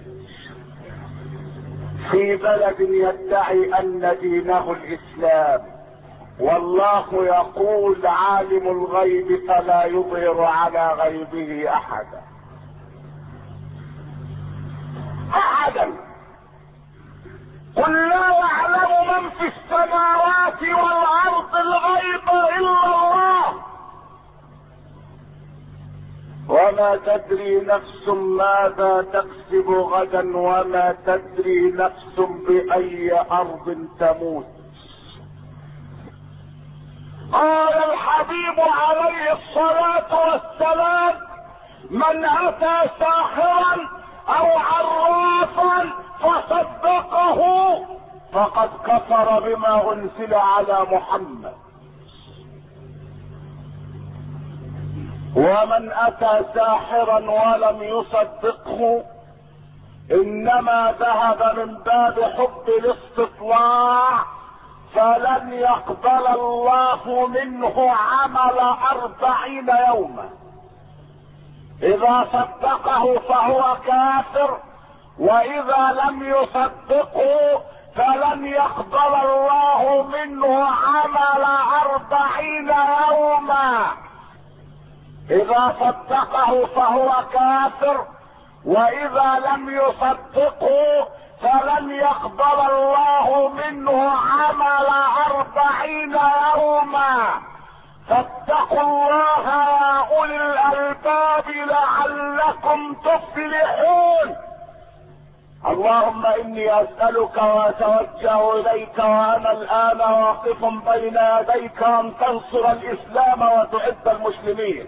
في بلد يدعي ان دينه الاسلام، والله يقول عالم الغيب فلا يظهر على غيبه احدا. قل لا يعلم من في السماوات والارض الغيب الا الله، وما تدري نفس ماذا تكسب غدا وما تدري نفس باي ارض تموت. قال الحبيب عليه الصلاة والسلام: من اتى ساحرا او عرافا فصدقه فقد كفر بما انزل على محمد، ومن اتى ساحرا ولم يصدقه انما ذهب من باب حب الاستطلاع، فلن يقبل الله منه عمل 40 يوما. اذا صدقه فهو كافر، واذا لم يصدقه فلن يقبل الله منه عمل 40 يوما. اذا صدقه فهو كافر، واذا لم يصدقه فلن يقبل الله منه عمل 40 يوما. فاتقوا الله يا اولي الالباب لعلكم تفلحون. اللهم اني اسألك واتوجه اليك وانا الان واقف بين يديك ان تنصر الاسلام وتعز المسلمين.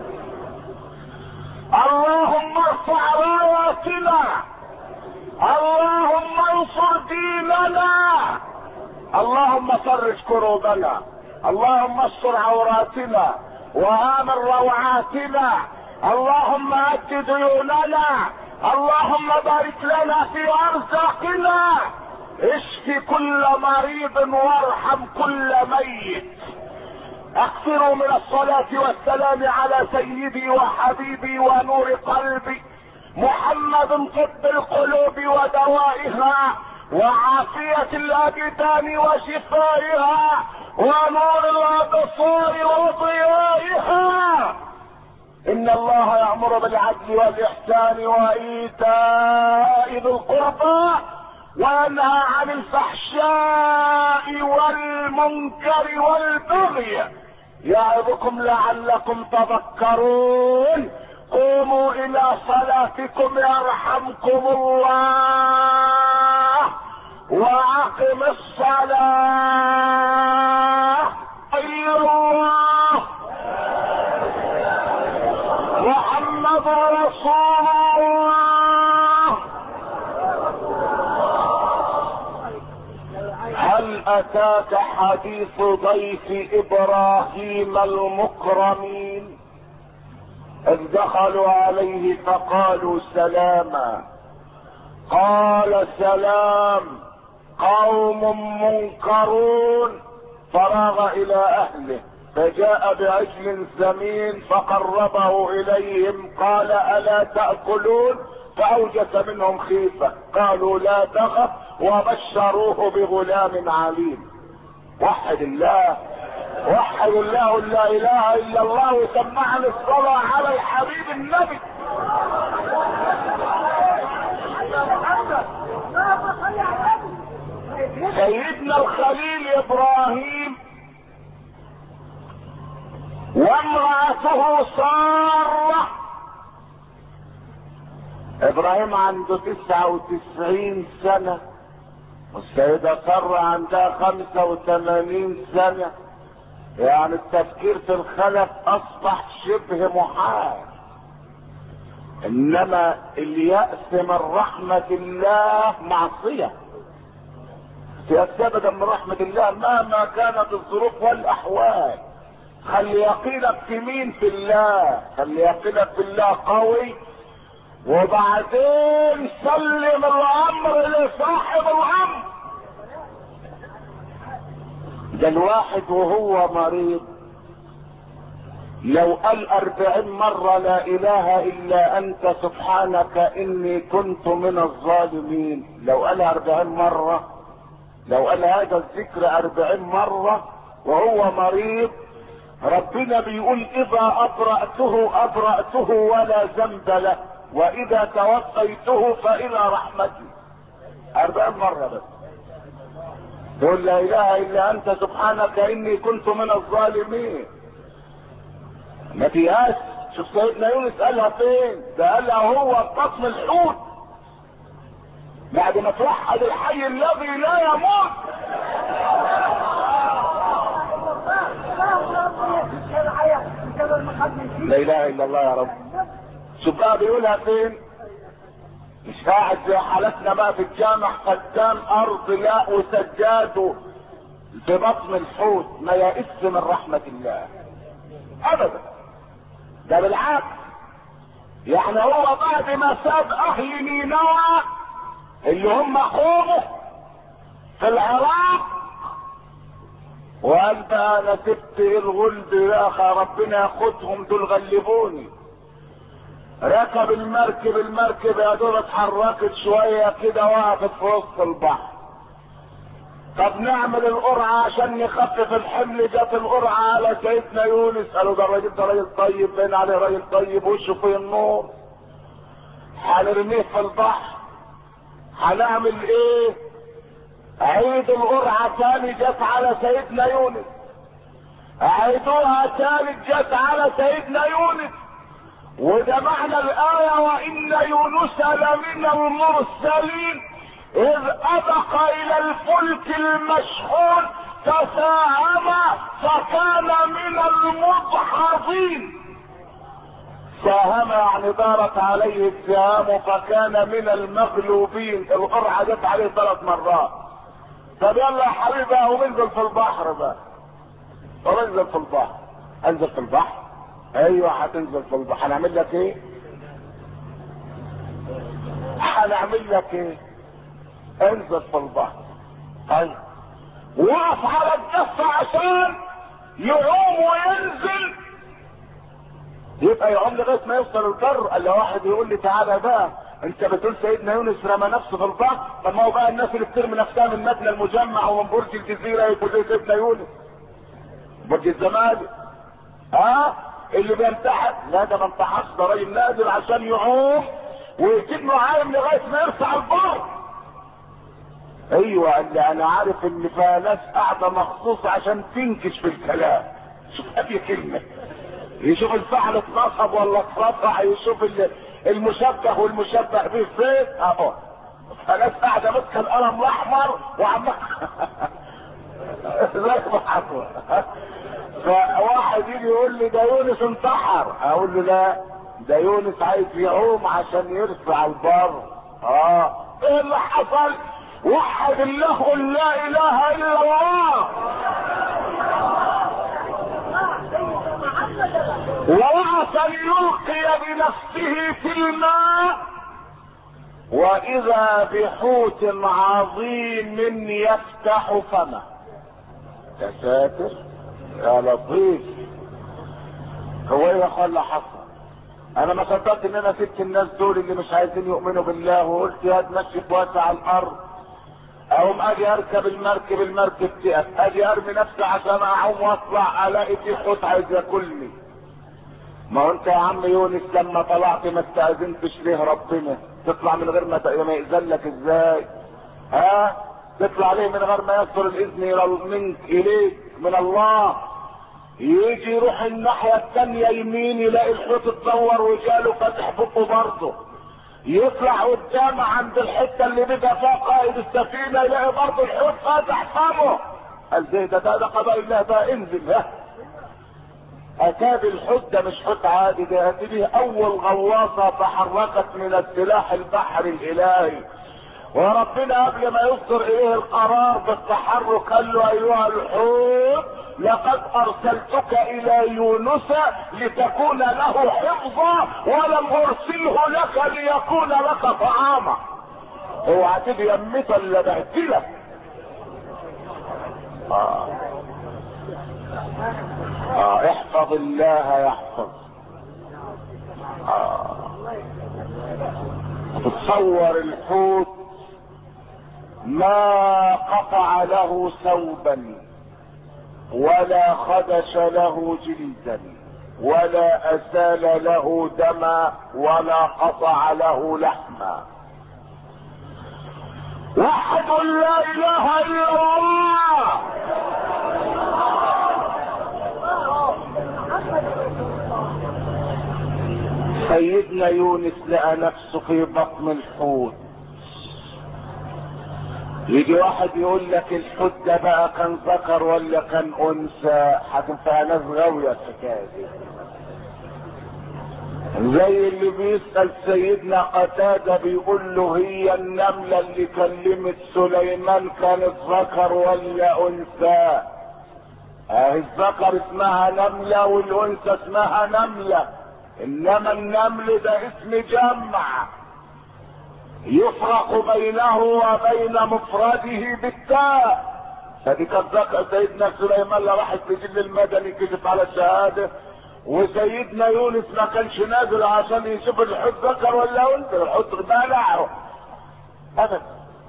اللهم ارفع راياتنا، اللهم انصر ديننا، اللهم فرج كروبنا، اللهم استر عوراتنا وآمن روعاتنا، اللهم أد ديوننا، اللهم بارك لنا في أرزاقنا، اشف كل مريض وارحم كل ميت. اكثروا من الصلاة والسلام على سيدي وحبيبي ونور قلبي محمد، طب القلوب ودوائها وعافية الابدان وشفائها ونور الابصار وضيائها. ان الله يأمر بالعدل والاحسان وايتاء ذي القربى وينهى عن الفحشاء والمنكر والبغي يعظكم لعلكم تذكرون. قوموا الى صلاتكم يرحمكم الله، واقم الصلاة. الله اتاك حديث ضيف ابراهيم المكرمين اذ دخلوا عليه فقالوا سلاما قال سلام قوم منكرون فراغ الى اهله فجاء بعجل سمين فقربه اليهم قال الا تأكلون فاوجس منهم خيفة قالوا لا تخف وبشروه بغلام عليم. وحد الله وحد الله لا اله الا الله وسمعنا الصلاة على الحبيب النبي. سيدنا الخليل ابراهيم وامرأته سارة. ابراهيم عنده 99 سنة والسيدة سارة عندها 85 سنة، يعني التفكير في الخلف اصبح شبه محال. انما اليأس من رحمة الله معصية، يأس ابدا من رحمة الله مهما كانت الظروف والاحوال. خلي يقينك في مين؟ في الله. خلي يقينك في الله قوي، وبعدين سلم الامر لصاحب الامر. ده الواحد وهو مريض لو قال 40 مرة لا اله الا انت سبحانك اني كنت من الظالمين، لو قال 40 مرة، لو قال هذا الذكر 40 مرة وهو مريض، ربنا بيقول اذا ابرأته ولا ذنب له واذا توفيته فالى رحمتي. 40 مرة بس تقول لا اله الا انت سبحانك اني كنت من الظالمين. ما فيهاش. شوف سيدنا يونس قالها فين؟ ده قالها هو في بطن الحوت بعد ما توحد الحي الذي لا يموت. لا اله الا الله يا رب. شوف بقى بيقولها فين؟ مش قاعد زي حالتنا بقى في الجامع قدام ارض لا وسجاده في بطن الحوت، ما يئس من رحمة الله ابدا. ده بالعكس، يعني هو بعد ما ساب اهل نينوى اللي هم قومه في العراق وقال بقى انا سبت الغلب يا اخي ربنا ياخدهم دول غلبوني. ركب المركب يا دول اتحركت شوية كده وقفت في وسط البحر. طب نعمل القرعة عشان نخفف الحمل. جت القرعة على سيدنا يونس، قالوا ده الراجل ده راجل طيب، باين عليه راجل طيب وشه فيه النور، هنرميه في البحر. هنعمل ايه؟ عيد القرعة تاني جت على سيدنا يونس، عيدوها تالت جت على سيدنا يونس. وده معنى الآية وإن يونس لمن المرسلين إذ أبق إلى الفلك المشحون فساهم فكان من المدحضين. ساهم يعني دارت عليه السهام فكان من المغلوبين. القرعة جت عليه 3 مرات. طب يلا يا حبيبي اهو انزل في البحر بقى. طب انزل في البحر. انزل في البحر؟ ايوه هتنزل في البحر. هنعمل لك ايه؟ هنعمل لك ايه؟ انزل في البحر. طيب وقف على الدفة عشان يعوم وينزل، يبقى يعوم لغايه ما يوصل البر. قال له واحد يقول لي تعالى بقى، انت بتقول سيدنا يونس رمى نفسه في البحر، طب ما هو بقى الناس اللي بترمي نفسها من مبنى المجمع ومن برج الجزيره يبقوا زي سيدنا يونس برج الزمالك. اللي بينتحر لا ده ما انتحرش، ده راجل نازل عشان يعوم ويجيب له عايم لغايه ما يرفع البر. ايوه قال لي انا عارف ان فيها ناس قاعده مخصوص عشان تنكش في الكلام. شوف اي كلمه، يشوف الفعل اتنصب ولا اترفع، يشوف المشبه والمشبه به فين اهو. فناس قاعده ماسكه القلم الاحمر وعمال فواحد يجي يقول لي ده يونس انتحر، اقول له لا ده يونس عايز يعوم عشان يرفع البر. ايه اللي حصل؟ وحد الله، قل لا اله الا الله. ووعى فليلقي بنفسه في الماء، واذا بحوت عظيم يفتح فمه. يا ساتر يا لطيف. هو ايه يا اخوان اللي حصل؟ انا ما صدقت ان انا سبت الناس دول اللي مش عايزين يؤمنوا بالله، وقلت يا تمشي بواسع الارض، اقوم اجي اركب المركب تقف، اجي ارمي نفسي عشان اعوم واطلع الاقي في حوت عايز ياكلني. ما هو انت يا عم يونس لما طلعت ما استاذنتش ليه ربنا؟ تطلع من غير ما يأذن لك ازاي؟ ها؟ تطلع ليه من غير ما يصدر الاذن منك اليك من الله؟ يجي يروح الناحية التانية يمين يلاقي الحوت اتدور وجاله فاتح بقه برضه. يطلع قدام عند الحتة اللي بقى فيها قائد السفينة يلاقي برضه الحوت فاتح فمه. قال زي ده قضاء الله بقى، انزل. ها اتابي الحوت ده مش حوت عادي، ده هتبه اول غواصة تحركت من السلاح البحري الالهي. وربنا قبل ما يصدر اليه القرار بالتحرك قال له ايها الحوت لقد ارسلتك الى يونس لتكون له حفظا ولم ارسله لك ليكون لك طعاما. اوعى تبقى يمتى الا بهدلك. احفظ الله يحفظ. تتصور الحوت ما قطع له ثوبا ولا خدش له جلدا ولا اسال له دما ولا قطع له لحما. وحد لا اله الا الله. سيدنا يونس لقى نفسه في بطن الحوت. يجي واحد يقول لك الحوت ده بقى كان ذكر ولا كان انثى؟ هتبقى ناس غاويه الحكايه دي، زي اللي بيسال سيدنا قتاده بيقول له هي النمله اللي كلمت سليمان كانت ذكر ولا انثى؟ الذكر اسمها نمله والانثى اسمها نمله، انما النمل ده اسم جمع يفرق بينه وبين مفرده بالتاء. فدي كانت ذكر سيدنا سليمان اللي راحت تجيب المدني كشف على الشهاده، وسيدنا يونس ما كانش نازل عشان يشوف الحوت ذكر ولا انثى، الحوت بلعه ابدا.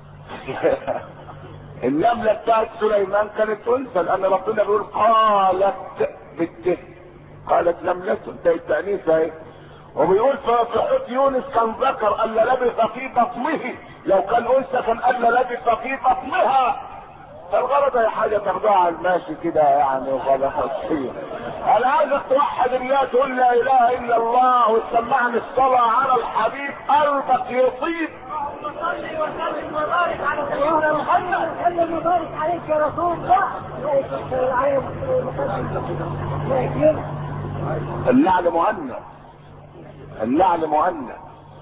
النمله بتاعت سليمان كانت انثى، لان ربنا بيقول قالت بالته، قالت نملة ده التأنيث اهي. وبيقول في حوت يونس كان ذكر قال لبث في بطنه، لو كان انثى كان قال لبث في بطنها. فالغرض هي حاجه تاخدها على الماشي كده يعني وخلاص. انا عايزك توحد الله، تقول لا اله الا الله وتسمعني الصلاه على الحبيب، قلبك يطيب. صلي وسلم وبارك على سيدنا محمد. سلم وبارك عليك يا رسول الله. النعل مهند، النعل مهند.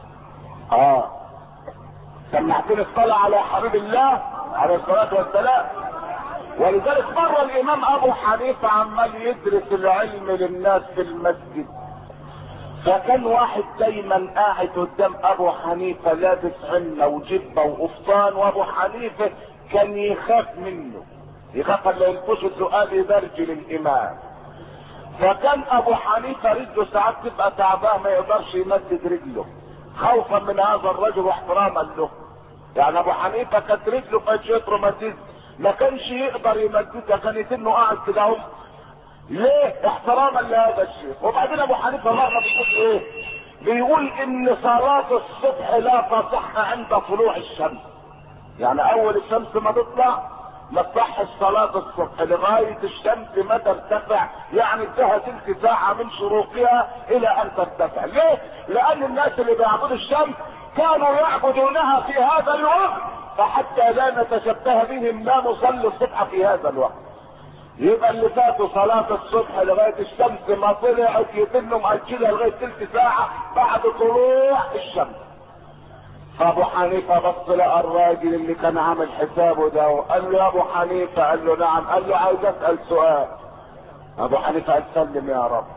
سمعتني الصلاة على حبيب الله عليه الصلاة والسلام. ولذلك مر الامام ابو حنيفة عمال يدرس العلم للناس في المسجد، فكان واحد دايما قاعد قدام ابو حنيفة لابس عنة وجبة وقفطان، وابو حنيفة كان يخاف منه، يخاف اللي يلبسه سؤال يبرجل الامام. فكان ابو حنيفة رجله ساعات تبقى تعبان ما يقدرش يمدد رجله خوفا من هذا الرجل واحتراما له. يعني ابو حنيفة كانت رجله فاشية روماتيزم ما كانش يقدر يمددها، كان يتنه قاعد كده اهو. ليه؟ احتراما لهذا الشيء. وبعدين ابو حنيفة مرة بيقول ايه؟ بيقول ان صلاة الصبح لا تصح عند طلوع الشمس. يعني اول الشمس ما تطلع ما تصح صلاة الصبح لغاية الشمس ما ترتفع، يعني ادها تلك ساعة من شروقها الى ان ترتفع. ليه؟ لان الناس اللي بيعبدوا الشمس كانوا يعبدونها في هذا الوقت، فحتى لا نتشبه بهم لا نصلي الصبح في هذا الوقت. يبقى اللي فاتوا صلاة الصبح لغاية الشمس ما طلعت يتنوا مأجلها لغاية تلك ساعة بعد طلوع الشمس. فابو حنيفه بص لقى الراجل اللي كان عامل حسابه ده وقال له يا ابو حنيفه، قال له نعم، قال له عايز اسال سؤال. ابو حنيفه قال سلم يا رب.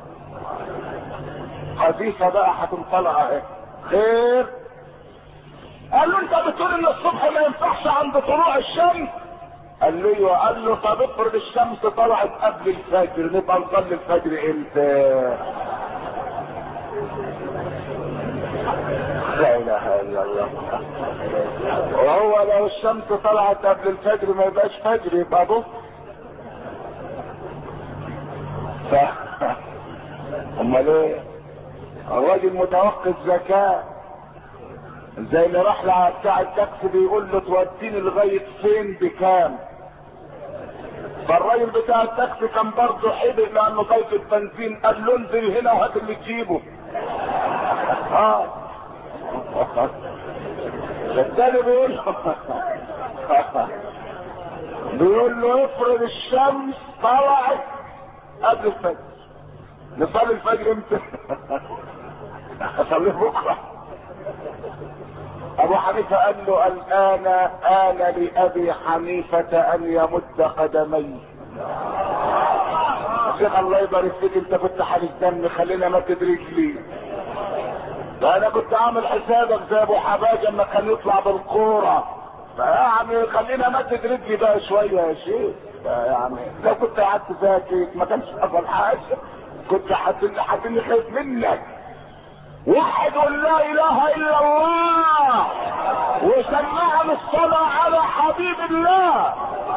خفيفه بقى هتنطلع ايه؟ خير؟ قال له انت بتقول ان الصبح ما ينفعش عند طلوع الشمس؟ قال له ايوه. قال له طب افرض الشمس طلعت قبل الفجر، نبقى نصلي الفجر امتى؟ لا اله الا الله. وهو لو الشمس طلعت قبل الفجر ما يبقاش فجر، يبقى ظهر. امال ايه؟ الراجل متوقف ذكاء، زي اللي راح بتاع التاكسي بيقول له توديني لغايه فين بكام؟ فالراجل بتاع التاكسي كان برضه حدق لانه ضيف البنزين، قال له انزل هنا وهات اللي تجيبه. الثاني بيقول له افرض الشمس طلعت قبل الفجر، نصلي الفجر امتى؟ اصلي بكره. ابو حنيفه قال له الان آن لابي حنيفه ان يمد قدميه. شيخ الله يبارك فيك، انت كنت حالف دم، خلينا ما تدريك لي. انا كنت عامل حسابك زي ابو حباجه لما كان يطلع بالكوره، يعني خلينا ما تدريك لي بقى شويه يا شيخ. يعني لو كنت قعدت ساكت ما كانش حصل حاجه، كنت حاطني خايف منك. واحد قول لا اله الا الله وسمعنا الصلاة على حبيب الله.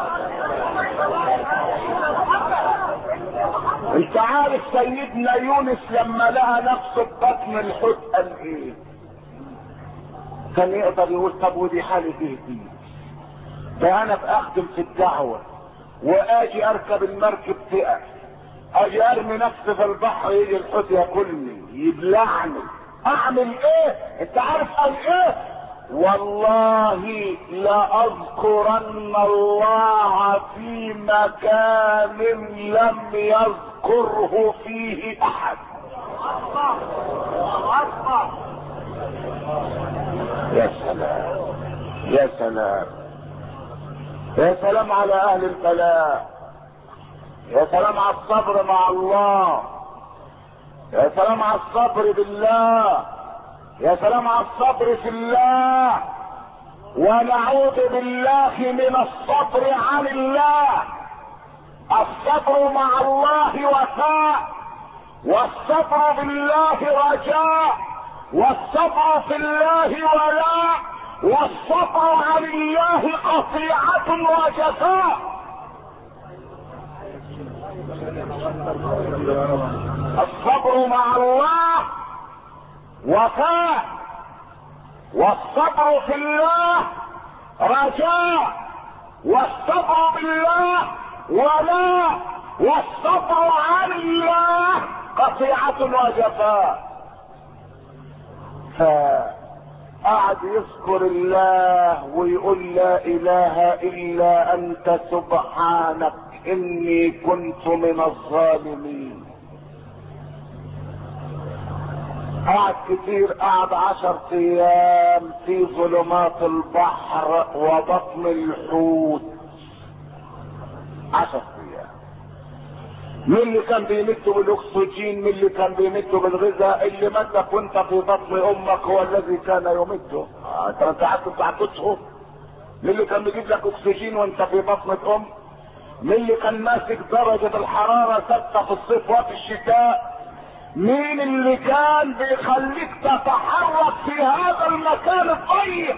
انت عارف سيدنا يونس لما لقى نفسه ببطن الحوت قال ايه؟ كان يقدر يقول طب ودي حالي ايه دي؟ ده انا بأخدم في الدعوة واجي اركب المركب تقع، اجي ارمي نفسي في البحر يجي الحوت ياكلني يبلعني، اعمل ايه؟ انت عارف قال ايه؟ والله لاذكرن الله في مكان لم يذكره فيه احد. يا سلام يا سلام يا سلام على اهل البلاء، يا سلام على الصبر مع الله، يا سلام على الصبر بالله، يا سلام على الصبر في الله. ونعوذ بالله من الصبر عن الله. الصبر مع الله وفاء، والصبر بالله رجاء، والصبر في الله ولاء، والصبر عن الله قطيعة وجفاء. الصبر مع الله وفاء، والصبر في الله رجاء، والصبر بالله ولاء، والصبر عن الله قطيعة وجفاء. فقعد يذكر الله ويقول لا اله الا انت سبحانك اني كنت من الظالمين. قعد كتير، قعد 10 ايام في ظلمات البحر وبطن الحوت. 10 ايام. مين اللي كان بيمده بالاكسجين؟ مين اللي كان بيمده بالغذاء؟ اللي مدك وانت في بطن امك هو الذي كان يمده. انت قعدت بتعبده. مين اللي كان بيجيب لك اكسجين وانت في بطن الام؟ مين اللي كان ماسك درجة الحرارة ثابتة في الصيف وفي الشتاء؟ مين اللي كان بيخليك تتحرك في هذا المكان الضيق؟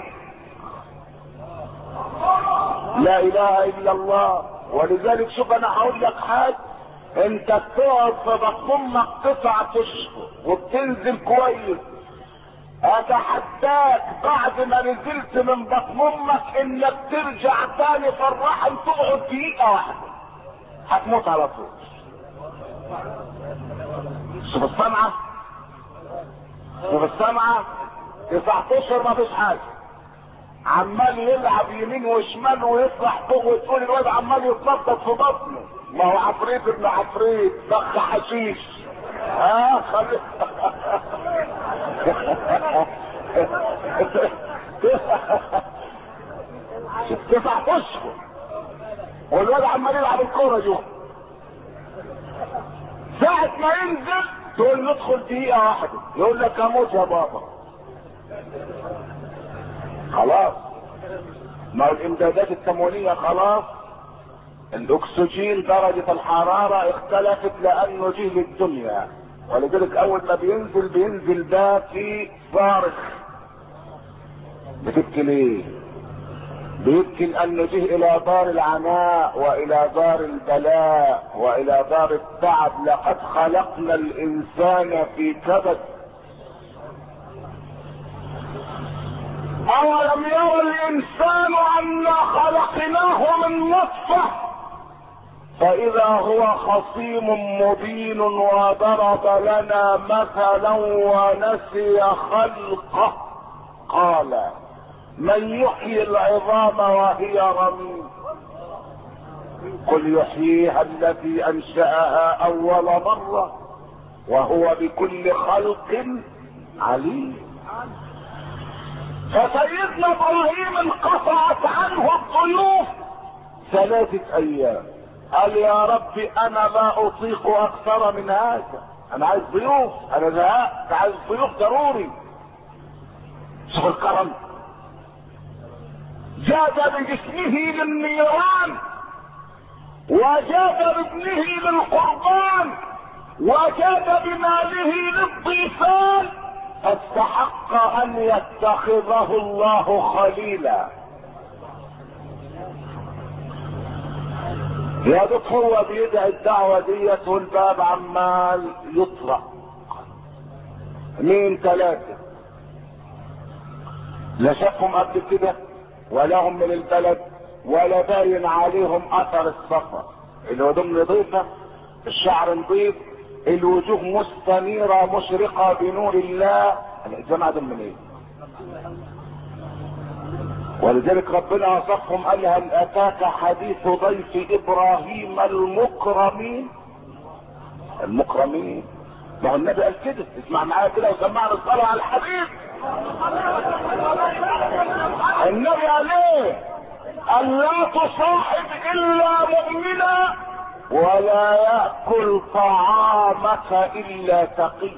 لا اله الا الله. ولذلك شوف انا هقول لك حاجه، انت بتقعد في بطن امك 9 اشهر وبتنزل كويس، اتحداك بعد ما نزلت من بطن امك انك ترجع تاني في الرحم تقعد دقيقه واحده هتموت على طول. شوف السمعه، شوف السمعه، 9 اشهر ما فيش حاجه، عمال يلعب يمين وشمال ويفرح فوق وتقول الواد عمال يتنطط في بطنه. ما هو عفريت ابن عفريت بخ حشيش. خلي 9 اشهر والواد عمال يلعب الكوره جوه. ساعة ما ينزل تقول له ادخل دقيقة واحدة، يقول لك اموت يا بابا. خلاص، ما الامدادات التموينية خلاص، الاكسجين درجة الحرارة اختلفت لانه جه للدنيا، ولذلك اول ما بينزل باكي صارخ. بتبكي ليه؟ بيبكي لانه جه الى دار العناء والى دار البلاء والى دار التعب. لقد خلقنا الانسان في كبد. اولم يرى الانسان انا خلقناه من نطفه فاذا هو خصيم مبين وضرب لنا مثلا ونسي خلقه قال من يحيي العظام وهي رميم قل يحييها الذي انشأها اول مرة وهو بكل خلق عليم. فسيدنا ابراهيم انقطعت عنه الضيوف 3 ايام، قال يا رب انا لا اطيق اكثر من هذا، انا عايز ضيوف، انا زهقت، عايز ضيوف ضروري. شوف الكرم، جاد بجسمه للنيران وجاد بابنه للقربان وجاد بماله للضيفان، فاستحق ان يتخذه الله خليلا. يا دكتور هو بيدعي الدعوة ديت والباب عمال يطرق. 2 3 لا شافهم قبل كده ولا هم من البلد ولا باين عليهم اثر السفر، الهدوم نظيفة، الشعر نظيف، الوجوه مستنيرة مشرقة بنور الله. الجماعة دول من ايه؟ ولذلك ربنا وصفهم قال هل اتاك حديث ضيف ابراهيم المكرمين. المكرمين، ما هو النبي قال كده، اسمع معايا كده وسمعنا الصلاة على الحبيب. النبي قال ايه؟ قال لا تصاحب الا مؤمنا ولا يأكل طعامك الا تقي.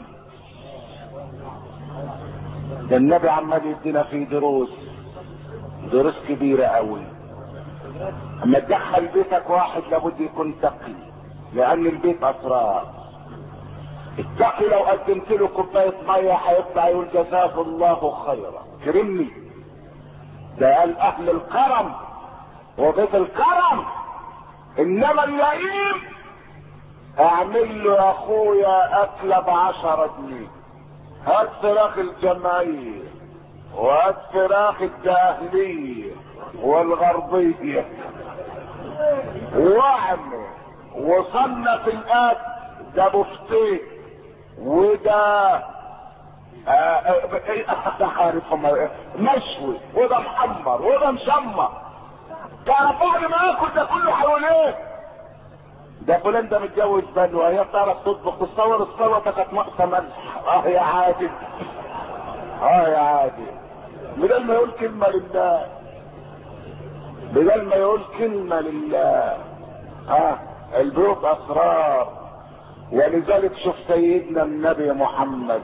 ده النبي عمال يدينا في دروس كبيرة قوي. اما تدخل بيتك واحد لابد يكون تقي، لان البيت اسرار. التقي لو قدمت له كوبايه ميه هيطلع يقول جزاه الله خيرا، كرمني. ده قال اهل الكرم وبيت الكرم. انما اللئيم اعمل له يا اخويا اكله ب10 جنيه، هات فراخ الجماهير وهات فراخ الداهليه والغربيه واعمل وصنف الاكل، ده بفتيك وده عارفهم مشوي وده محمر وده مشمر. تعرف بعد ما ياكل ده كله حواليه ده فلان ده متجوز بلوه، هي بتعرف تطبخ، تصور السلطه كانت ناقصه ملح. يا عادل، يا عادل، بدل ما يقول كلمه لله، بدل ما يقول كلمه لله. البيوت اسرار. ولذلك شوف سيدنا النبي محمد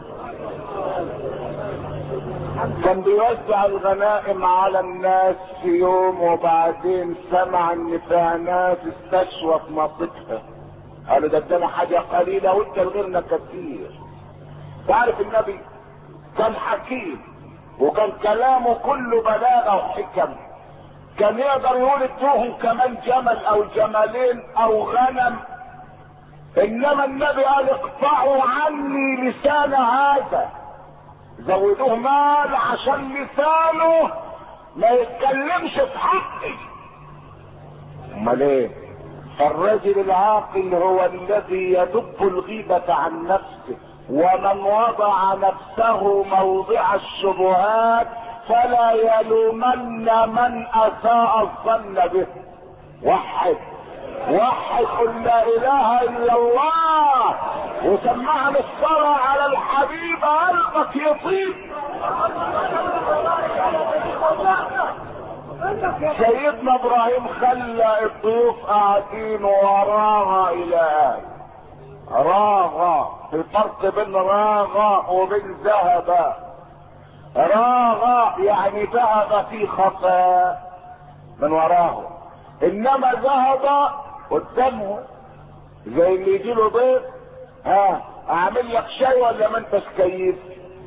كان بيوزع الغنائم على الناس في يوم، وبعدين سمع ان فيها ناس استشوت نصيبها، قالوا ده ادانا حاجه قليله وادى لغيرنا كتير. تعرف النبي كان حكيم وكان كلامه كله بلاغه وحكم، كان يقدر يقول ادوهم كمان جمل او جملين او غنم، انما النبي قال اقطعوا عني لسان هذا، زودوه مال عشان لسانه ما يتكلمش في حقي. امال ايه؟ فالرجل العاقل هو الذي يدب الغيبة عن نفسه، ومن وضع نفسه موضع الشبهات فلا يلومن من اساء الظن به. وحد قل لا اله الا الله وسمعنا الصلاة على الحبيب قلبك يطيب. سيدنا ابراهيم خلى الضيوف قاعدين وراها الى آن راغة. في فرق بين راغة وبين ذهب. راغة يعني ذهب في خفاء من وراه، انما ذهب قدامه زي اللي يجي له ضيف. اعمل لك شاي ولا ما انتش كيف؟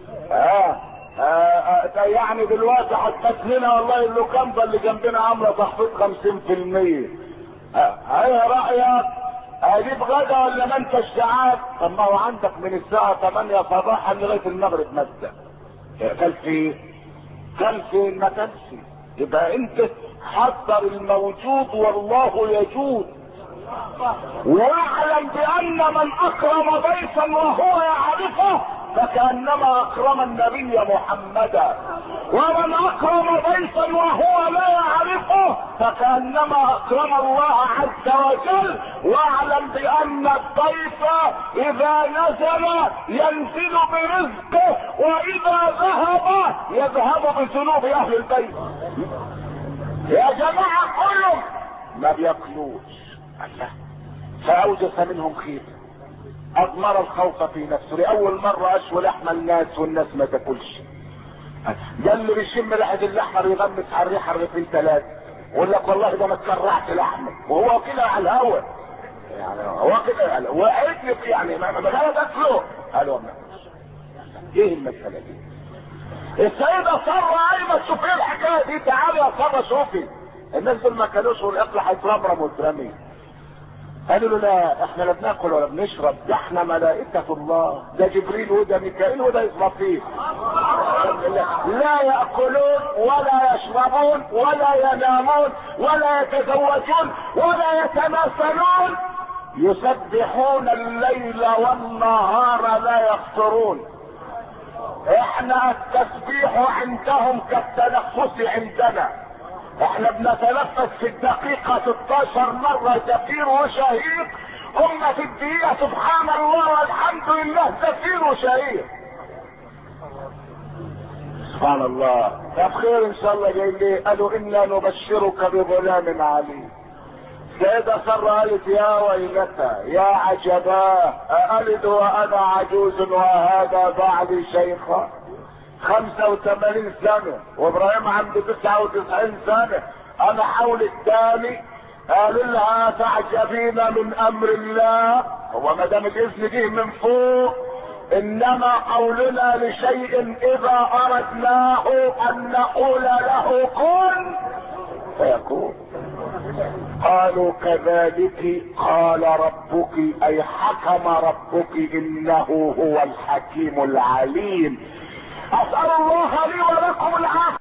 يعني دلوقتي حطت لنا والله اللوكاندا اللي جنبنا عامله تخفيض 50%. ايه رايك؟ اجيب غدا ولا ما انتش ساعات؟ طب ما هو عندك من الساعه 8 صباحا لغايه المغرب مده. كل في ما تنسي. يبقى انت حضر الموجود والله يجود. واعلم بان من اكرم ضيفا وهو يعرفه فكانما اكرم النبي محمدا، ومن اكرم ضيفا وهو لا يعرفه فكانما اكرم الله عز وجل. واعلم بان الضيف اذا نزل ينزل برزقه، واذا ذهب يذهب بذنوب اهل البيت. يا جماعه كلهم ما بياكلوش. الله فاوجس منهم خيفه، اضمر الخوف في نفسه. لاول مره اشوي لحم الناس والناس ما تاكلش. ده اللي بيشم ريحه اللحمه يغمس على الريحه رغيفين ثلاثه، يقول لك والله ده ما تكرعت لحمه، وهو كده على الهوا. يعني هو كده وعجب يعني ما غلط اكله. قالوا ما ايه المساله دي؟ السيده ساره قايمه تشوف ايه الحكايه دي. تعالي يا ساره شوفي الناس دول ما كانوش والاكل هيترمرم وترمي. قالوا له لا احنا لا بناكل ولا بنشرب، ده احنا ملائكة الله، ده جبريل وده ميكائيل وده اسرافيل. لا يأكلون ولا يشربون ولا ينامون ولا يتزوجون ولا يتناسلون، يسبحون الليل والنهار لا يفترون. احنا التسبيح عندهم كالتنفس عندنا. احنا بنتنفس في الدقيقة 16 مرة زفير وشهيق، هم في الدقيقة سبحان الله والحمد لله زفير وشهيق. سبحان الله. طب خير ان شاء الله. جاي ليه؟ قالوا انا نبشرك بغلام عليم. سيدة سارة قالت يا ويلتى يا عجباه، أألد وأنا عجوز وهذا بعدي شيخا؟ 85 سنة وابراهيم عنده 99 سنة. انا حول الثاني قال لها تعجبين من امر الله. هو ما دام الاذن جه من فوق، انما قولنا لشيء اذا اردناه ان نقول له كن فيكون. قالوا كذلك قال ربك اي حكم ربك انه هو الحكيم العليم. اسأل الله لي ولكم العافية